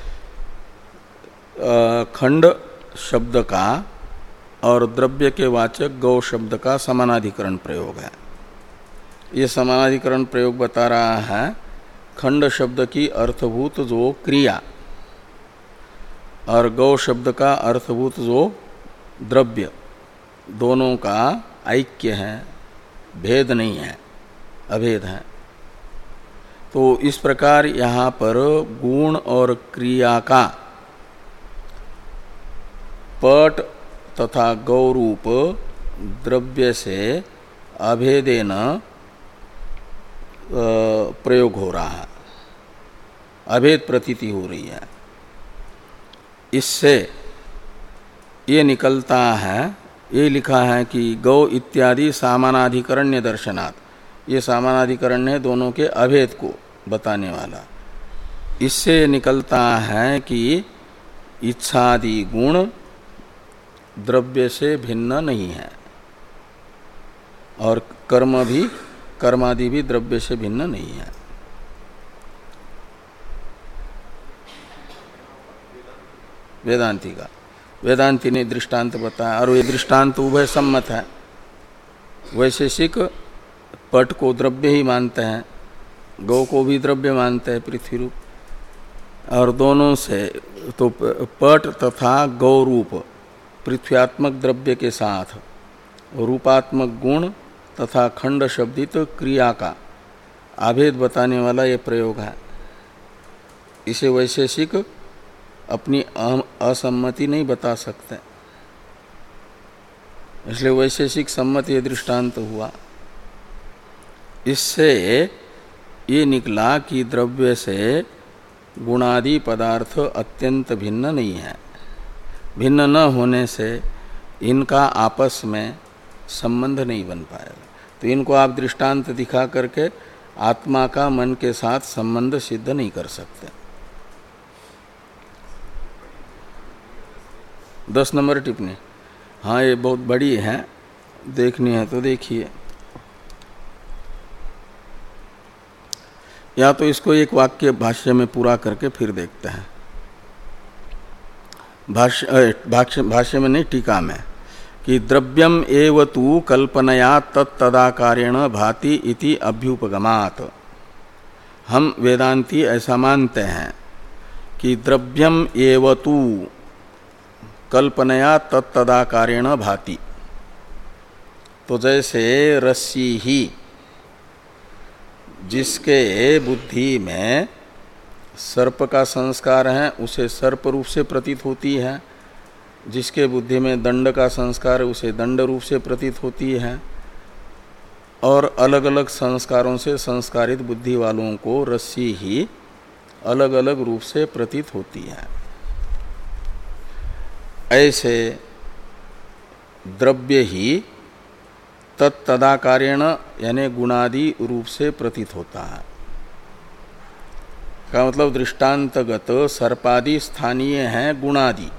खंड शब्द का और द्रव्य के वाचक गौ शब्द का समानाधिकरण प्रयोग है। ये समानाधिकरण प्रयोग बता रहा है खंड शब्द की अर्थभूत जो क्रिया और गौ शब्द का अर्थभूत जो द्रव्य, दोनों का ऐक्य है, भेद नहीं है, अभेद है। तो इस प्रकार यहाँ पर गुण और क्रिया का पट तथा गौरूप द्रव्य से अभेदेन प्रयोग हो रहा है, अभेद प्रतीति हो रही है। इससे ये निकलता है, ये लिखा है कि गौ इत्यादि सामानाधिकरण्य दर्शनात्, ये सामानाधिकरण है दोनों के अभेद को बताने वाला। इससे निकलता है कि इच्छादि गुण द्रव्य से भिन्न नहीं है और कर्म भी, कर्मादि भी द्रव्य से भिन्न नहीं है। वेदांती का, वेदांती ने दृष्टांत बताया और ये दृष्टांत उभय सम्मत है। वैशेषिक पट को द्रव्य ही मानते हैं, गौ को भी द्रव्य मानते हैं पृथ्वी रूप, और दोनों से तो पट तथा गौ रूप पृथ्व्यात्मक द्रव्य के साथ रूपात्मक गुण तथा खंड शब्दित क्रिया का अभेद बताने वाला ये प्रयोग है। इसे वैशेषिक अपनी असम्मति नहीं बता सकते, इसलिए वैशेषिक सम्मति ये दृष्टांत हुआ। इससे ये निकला कि द्रव्य से गुणादि पदार्थ अत्यंत भिन्न नहीं है। भिन्न न होने से इनका आपस में संबंध नहीं बन पाएगा। तो इनको आप दृष्टांत दिखा करके आत्मा का मन के साथ संबंध सिद्ध नहीं कर सकते। दस नंबर टिप्पणी, हाँ ये बहुत बड़ी है, देखनी है तो देखिए। या तो इसको एक वाक्य भाष्य में पूरा करके फिर देखते हैं। भाष्य भाष्य भाष्य में नहीं, टीका में, कि द्रव्यम एव तु कल्पनया तत्तदाकारेण भाति इति अभ्युपगमात्। हम वेदांती ऐसा मानते हैं कि द्रव्यम एव तु कल्पनया तत्तदाकारेण भाति। तो जैसे रस्सी ही जिसके बुद्धि में सर्प का संस्कार है उसे सर्प रूप से प्रतीत होती है, जिसके बुद्धि में दंड का संस्कार है उसे दंड रूप से प्रतीत होती है, और अलग अलग संस्कारों से संस्कारित बुद्धि वालों को रस्सी ही अलग अलग रूप से प्रतीत होती है। ऐसे द्रव्य ही तत्तदाकारेण यानी गुणादि रूप से प्रतीत होता है। का मतलब दृष्टांतगत सर्पादि स्थानीय है गुणादि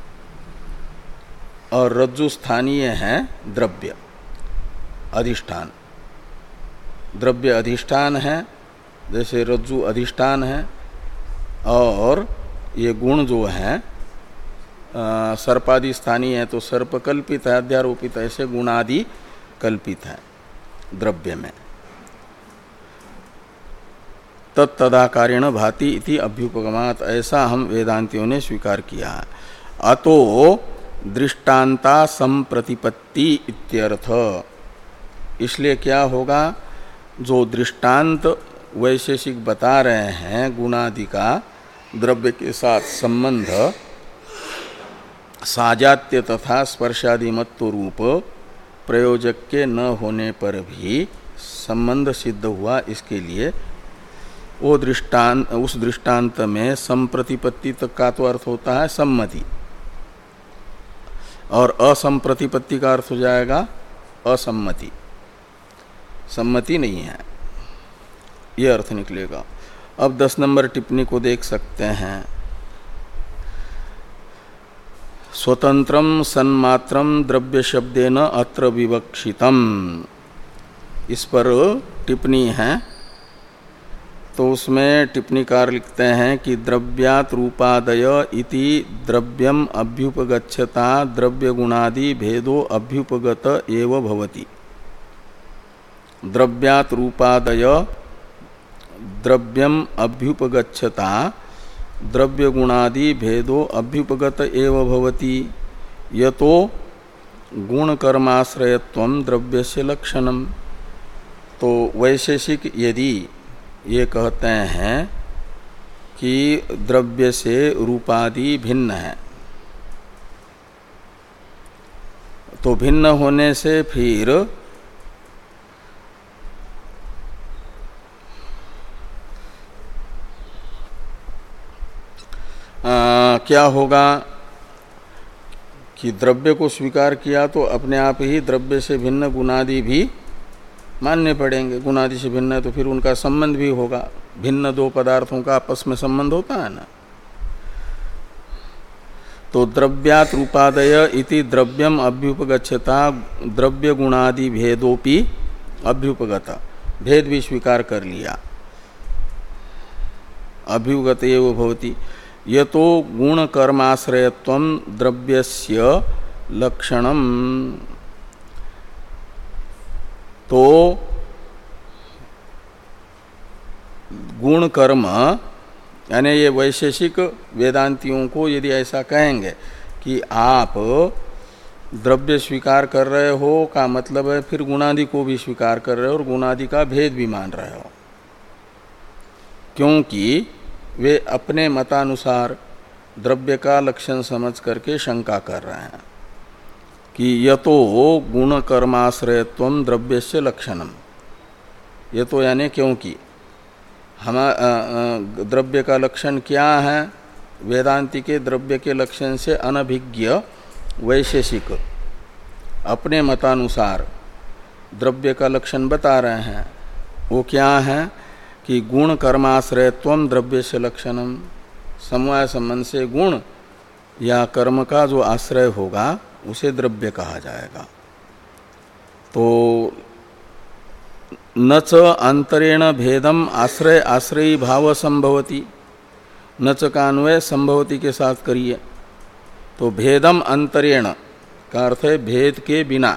और रज्जु स्थानीय है द्रव्य अधिष्ठान। द्रव्य अधिष्ठान है, जैसे रज्जु अधिष्ठान है, और ये गुण जो है सर्पादि स्थानीय है तो सर्प कल्पित है, अध्यारोपित है, ऐसे गुणादि कल्पित है द्रव्य में। तत्तदाकारेण भाति इति अभ्युपगमात्, ऐसा हम वेदांतियों ने स्वीकार किया है। अतो दृष्टांता संप्रतिपत्ति इत्यर्थ। इसलिए क्या होगा, जो दृष्टांत वैशेषिक बता रहे हैं गुणादि का द्रव्य के साथ संबंध साजात्य तथा स्पर्शादि मत्व रूप प्रयोजक के न होने पर भी संबंध सिद्ध हुआ, इसके लिए वो दृष्टांत, उस दृष्टांत में संप्रतिपत्ति तक का तो अर्थ होता है सम्मति, और असंप्रतिपत्ति का अर्थ हो जाएगा असम्मति, सम्मति नहीं है, ये अर्थ निकलेगा। अब दस नंबर टिप्पणी को देख सकते हैं। स्वतंत्रम सन्मात्रम द्रव्य शब्देन अत्र विवक्षितम, इस पर टिप्पणी है। तो उसमें टिप्पणीकार लिखते हैं कि द्रव्यात् रूपादय इति द्रव्यम अभ्युपगच्छता द्रव्य गुणादि भेदो अभ्युपगत एव भवति। द्रव्यात् रूपादय द्रव्यम अभ्युपगच्छता द्रव्य गुणादि भेदो अभ्युपगत एव भवति, यतो गुण कर्माश्रयत्वं द्रव्यस्य लक्षणम। तो वैशेषिक यदि ये कहते हैं कि द्रव्य से रूपादि भिन्न है, तो भिन्न होने से फिर आ, क्या होगा कि द्रव्य को स्वीकार किया तो अपने आप ही द्रव्य से भिन्न गुणादि भी मानने पड़ेंगे। गुणादि से भिन्न है तो फिर उनका संबंध भी होगा, भिन्न दो पदार्थों का आपस में संबंध होता है ना। तो द्रव्यात् रूपादय इति द्रव्यम अभ्युपगच्छता द्रव्य गुणादि भेदोपि अभ्युपगत, भेद भी स्वीकार कर लिया, अभ्युपगत एव भवति। यतो गुण कर्माश्रयत्वं द्रव्यस्य लक्षणम। तो गुण कर्म यानी ये वैशेषिक वेदांतियों को यदि ऐसा कहेंगे कि आप द्रव्य स्वीकार कर रहे हो का मतलब है फिर गुणादि को भी स्वीकार कर रहे हो और गुणादि का भेद भी मान रहे हो, क्योंकि वे अपने मतानुसार द्रव्य का लक्षण समझ करके शंका कर रहे हैं कि यतो गुण कर्माश्रयत्वं द्रव्यस्य लक्षणम। यतो यानी क्योंकि हम द्रव्य का लक्षण क्या है, वेदांति के द्रव्य के लक्षण से अनभिज्ञ वैशेषिक अपने मतानुसार द्रव्य का लक्षण बता रहे हैं। वो क्या है कि गुण कर्माश्रयत्वम द्रव्य से लक्षणम, समवाय संबंध से गुण या कर्म का जो आश्रय होगा उसे द्रव्य कहा जाएगा। तो न च अंतरेण भेदम आश्रय आश्रयी भाव संभवति, न च का अन्वय संभवति के साथ करिए। तो भेदम अंतरेण का अर्थ है भेद के बिना,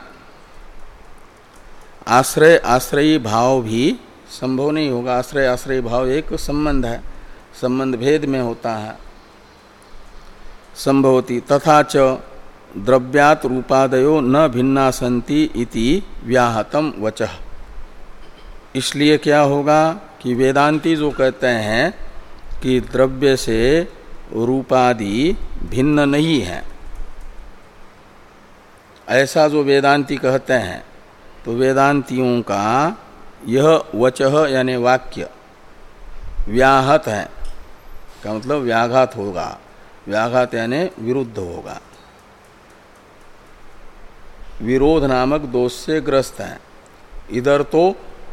आश्रय आश्रयी भाव भी संभव नहीं होगा। आश्रय आश्रयी भाव एक संबंध है, संबंध भेद में होता है। संभवति तथा च द्रव्यात् रूपादयो न भिन्ना सन्ति इति व्याहतम वचः। इसलिए क्या होगा कि वेदांती जो कहते हैं कि द्रव्य से रूपादि भिन्न नहीं है, ऐसा जो वेदांती कहते हैं, तो वेदांतियों का यह वचः यानी वाक्य व्याहत है, का मतलब व्याघात होगा। व्याघात यानी विरुद्ध होगा, विरोध नामक दोष से ग्रस्त है। इधर तो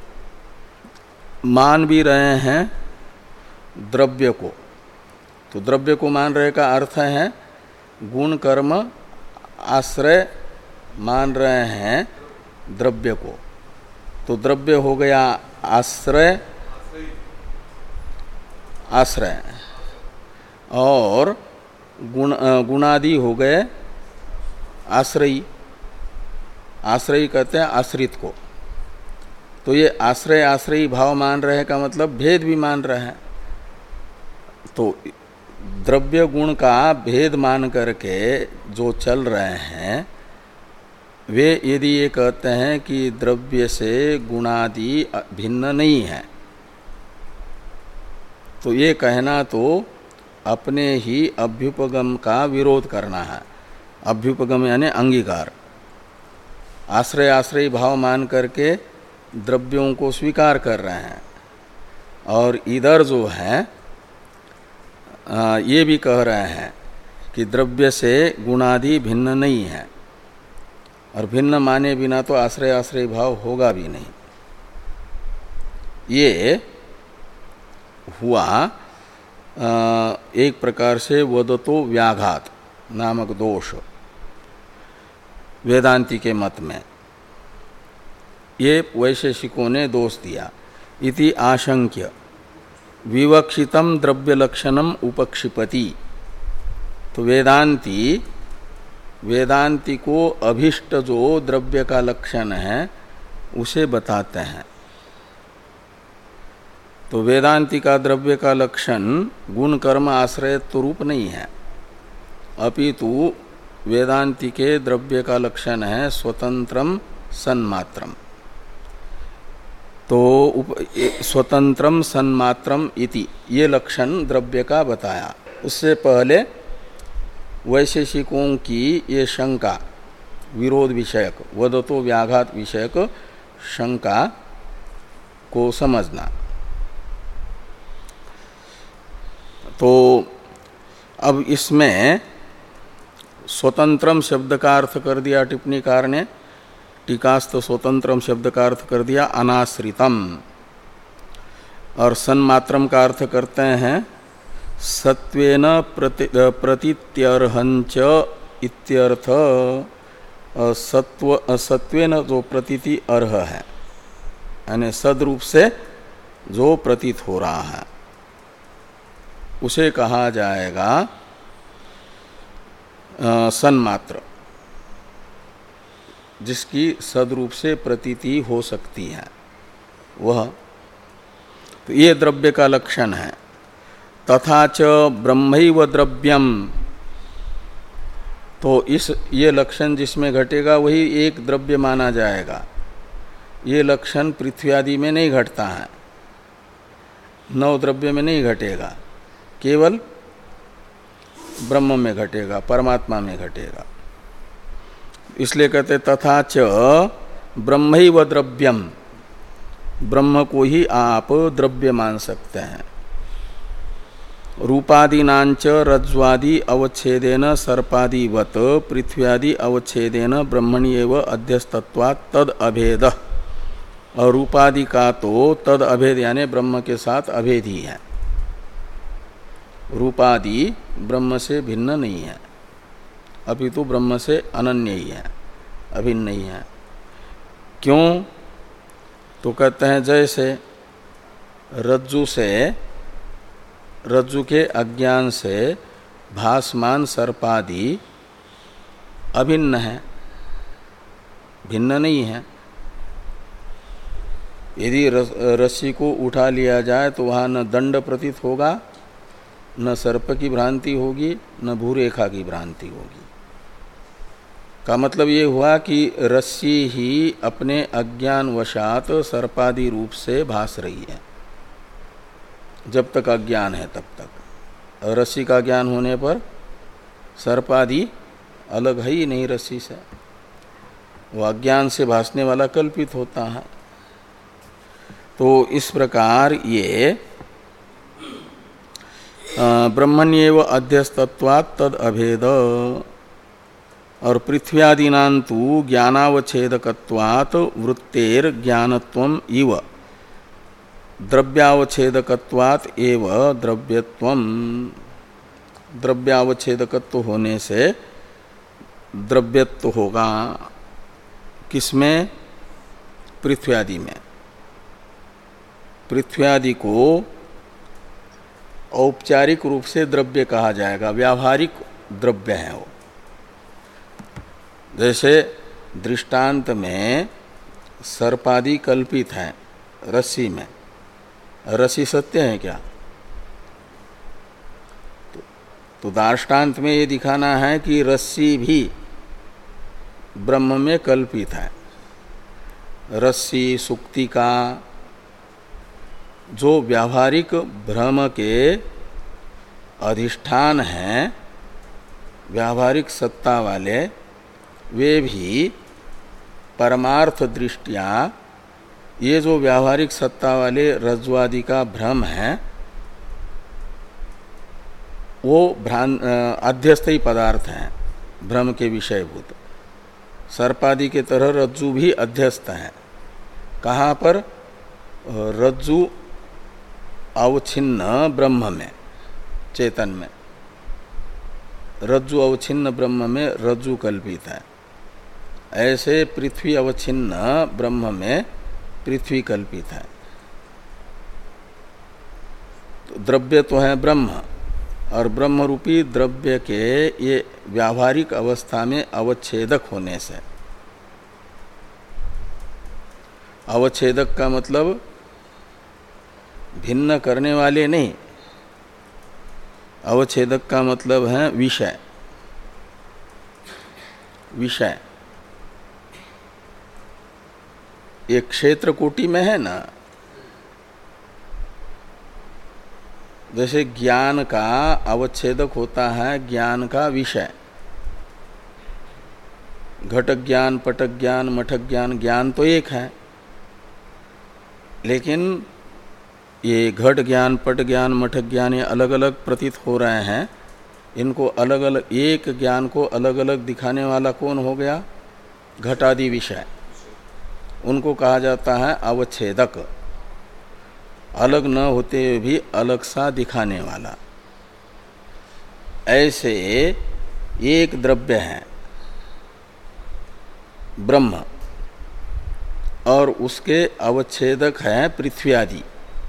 मान भी रहे हैं द्रव्य को, तो द्रव्य को मान रहे का अर्थ है गुण कर्म आश्रय मान रहे हैं द्रव्य को। तो द्रव्य हो गया आश्रय आश्रय और गुण गुणादि हो गए आश्रयी। आश्रयी कहते हैं आश्रित को। तो ये आश्रय आश्रयी भाव मान रहे का मतलब भेद भी मान रहे हैं। तो द्रव्य गुण का भेद मान करके जो चल रहे हैं वे यदि ये कहते हैं कि द्रव्य से गुणादि भिन्न नहीं है, तो ये कहना तो अपने ही अभ्युपगम का विरोध करना है। अभ्युपगम यानी अंगीकार। आश्रय आश्रयी भाव मान करके द्रव्यों को स्वीकार कर रहे हैं, और इधर जो है आ, ये भी कह रहे हैं कि द्रव्य से गुणादि भिन्न नहीं है, और भिन्न माने बिना तो आश्रय आश्रय भाव होगा भी नहीं। ये हुआ आ, एक प्रकार से वदतो व्याघात नामक दोष वेदांती के मत में। ये वैशेषिकों ने दोष दिया। इति आशंक्य विवक्षितम द्रव्य लक्षणम उपक्षिपति। तो वेदांती वेदांती को अभिष्ट जो द्रव्य का लक्षण है उसे बताते हैं। तो वेदांती का द्रव्य का लक्षण गुण कर्म आश्रयत्व रूप नहीं है, अपितु वेदांती के द्रव्य का लक्षण है स्वतंत्रम सन्मात्रम। तो स्वतंत्रम सन्मात्रम इति ये लक्षण द्रव्य का बताया। उससे पहले वैशेषिकों की ये शंका विरोध विषयक वदतो व्याघात विषयक शंका को समझना। तो अब इसमें स्वतंत्रम शब्द का अर्थ कर दिया टिप्पणीकार ने। टीकास्त स्वतंत्रम शब्द का अर्थ कर दिया अनाश्रितम, और सन्मात्रम का अर्थ करते हैं सत्वेन प्रति प्रतीत्यर्हंच इत्यर्थ। सत्व सत्वेन जो प्रतीति अर्ह है, यानी सद्रूप से जो प्रतीत हो रहा है उसे कहा जाएगा सन्मात्र, जिसकी सद्रूप से प्रतीति हो सकती है वह। तो ये द्रव्य का लक्षण है। तथा च ब्रह्मैव द्रव्यम, तो इस ये लक्षण जिसमें घटेगा वही एक द्रव्य माना जाएगा। ये लक्षण पृथ्वी आदि में नहीं घटता है, नौ द्रव्य में नहीं घटेगा, केवल ब्रह्म में घटेगा, परमात्मा में घटेगा। इसलिए कहते तथा च ब्रह्मैव द्रव्यम, ब्रह्म को ही आप द्रव्य मान सकते हैं। रूपादीनांच रज्ज्वादि अवच्छेदेन सर्पादिवत पृथ्व्यादि अवच्छेदेन ब्रह्मणि एव अध्यस्तत्वात् तद अभेद। और रूपादि का तो तद अभेद यानी ब्रह्म के साथ अभेद ही है। रूपादि ब्रह्म से भिन्न नहीं है, अपितु ब्रह्म से अनन्य ही है, अभिन्न नहीं है। क्यों? तो कहते हैं जैसे रज्जु से, रज्जु के अज्ञान से भासमान सर्पादि अभिन्न है, भिन्न नहीं है। यदि रस्सी को उठा लिया जाए तो वहाँ न दंड प्रतीत होगा, न सर्प की भ्रांति होगी, न भूरेखा की भ्रांति होगी। का मतलब ये हुआ कि रस्सी ही अपने अज्ञान वशात सर्पादि रूप से भास रही है। जब तक अज्ञान है तब तक। और रस्सी का ज्ञान होने पर सर्पादि अलग है ही नहीं रस्सी से, वो अज्ञान से भासने वाला कल्पित होता है। तो इस प्रकार ये ब्रह्मण्येव अध्यस्तत्वात् तद अभेद। और पृथ्व्यादीनान्तु ज्ञानावच्छेदकत्वात् वृत्तेर ज्ञानत्वम इव द्रव्यावच्छेदकत्वात् एव द्रव्यत्वम। द्रव्यावच्छेदकत्व होने से द्रव्यत्व होगा। किसमें? पृथ्व्यादि में। पृथ्व्यादि को औपचारिक रूप से द्रव्य कहा जाएगा, व्यावहारिक द्रव्य है वो। जैसे दृष्टांत में सर्पादि कल्पित हैं रस्सी में, रस्सी सत्य है क्या? तो, तो दृष्टांत में ये दिखाना है कि रस्सी भी ब्रह्म में कल्पित है। रस्सी सुक्ति का जो व्यावहारिक भ्रम के अधिष्ठान हैं, व्यावहारिक सत्ता वाले, वे भी परमार्थ दृष्टिया ये जो व्यावहारिक सत्ता वाले रज्ज्वादि का भ्रम है वो भ्रांत अध्यस्थी पदार्थ हैं, भ्रम के विषयभूत। सर्पादि के तरह रज्जु भी अध्यस्त है। कहाँ पर? रज्जु अवच्छिन्न ब्रह्म में, चेतन में। रज्जु अवच्छिन्न ब्रह्म में रज्जु कल्पित है। ऐसे पृथ्वी अवच्छिन्न ब्रह्म में पृथ्वी कल्पित है। तो द्रव्य तो है ब्रह्म, और ब्रह्म रूपी द्रव्य के ये व्यावहारिक अवस्था में अवच्छेदक होने से, अवच्छेदक का मतलब भिन्न करने वाले नहीं, अवच्छेदक का मतलब है विषय। विषय एक क्षेत्र कोटि में है ना, जैसे ज्ञान का अवच्छेदक होता है ज्ञान का विषय। घट ज्ञान, पट ज्ञान, मठ ज्ञान, ज्ञान तो एक है, लेकिन ये घट ज्ञान, पट ज्ञान, मठ ज्ञान ये अलग अलग प्रतीत हो रहे हैं। इनको अलग अलग, एक ज्ञान को अलग अलग दिखाने वाला कौन हो गया? घटादि विषय। उनको कहा जाता है अवच्छेदक, अलग न होते हुए भी अलग सा दिखाने वाला। ऐसे एक द्रव्य है ब्रह्म, और उसके अवच्छेदक है पृथ्व्यादि।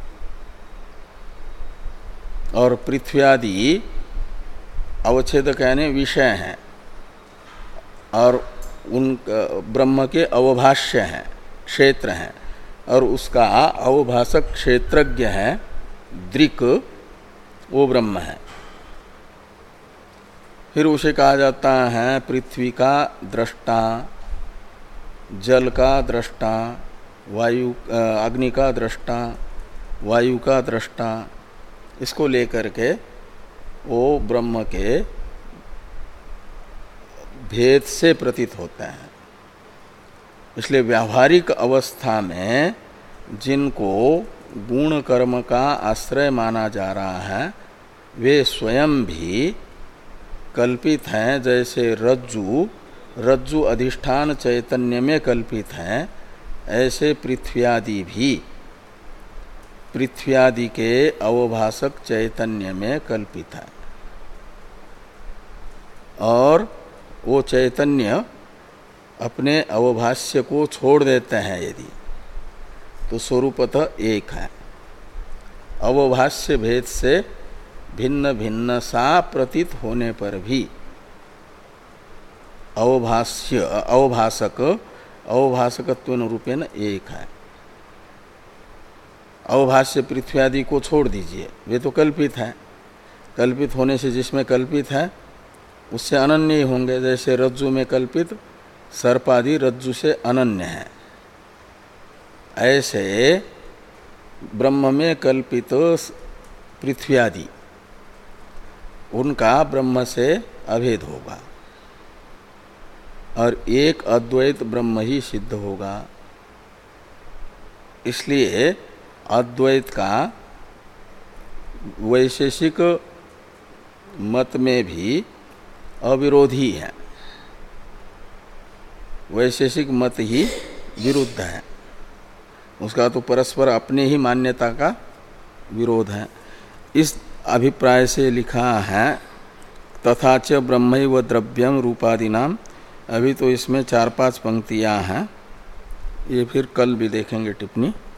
और पृथ्व्यादि अवच्छेदक यानी विषय हैं, और उन ब्रह्म के अवभाष्य हैं, क्षेत्र हैं, और उसका अवभाषक क्षेत्रज्ञ है दृक्, वो ब्रह्म है। फिर उसे कहा जाता है पृथ्वी का दृष्टा, जल का दृष्टा, वायु अग्नि का दृष्टा, वायु का दृष्टा। इसको लेकर के वो ब्रह्म के भेद से प्रतीत होते हैं। इसलिए व्यावहारिक अवस्था में जिनको गुण कर्म का आश्रय माना जा रहा है, वे स्वयं भी कल्पित हैं। जैसे रज्जु रज्जु अधिष्ठान चैतन्य में कल्पित हैं, ऐसे पृथ्व्यादि भी पृथ्व्यादि के अवभासक चैतन्य में कल्पित है। और वो चैतन्य अपने अवभाष्य को छोड़ देते हैं यदि, तो स्वरूपतः एक है। अवभाष्य भेद से भिन्न भिन्न सा प्रतीत होने पर भी अवभाष्य अवभाषक अवभाषकत्व रूपेण एक है। अवभाष्य पृथ्व्यादि को छोड़ दीजिए, वे तो कल्पित है। कल्पित होने से जिसमें कल्पित है उससे अनन्य ही होंगे। जैसे रज्जु में कल्पित सर्पादि रज्जु से अनन्य है, ऐसे ब्रह्म में कल्पित पृथ्व्यादि उनका ब्रह्म से अभेद होगा और एक अद्वैत ब्रह्म ही सिद्ध होगा। इसलिए अद्वैत का वैशेषिक मत में भी अविरोधी है, वैशेषिक मत ही विरुद्ध है, उसका तो परस्पर अपने ही मान्यता का विरोध है। इस अभिप्राय से लिखा है तथा च ब्रह्मैव द्रव्यम रूपादिनाम। अभी तो इसमें चार पांच पंक्तियां हैं, ये फिर कल भी देखेंगे टिप्पणी।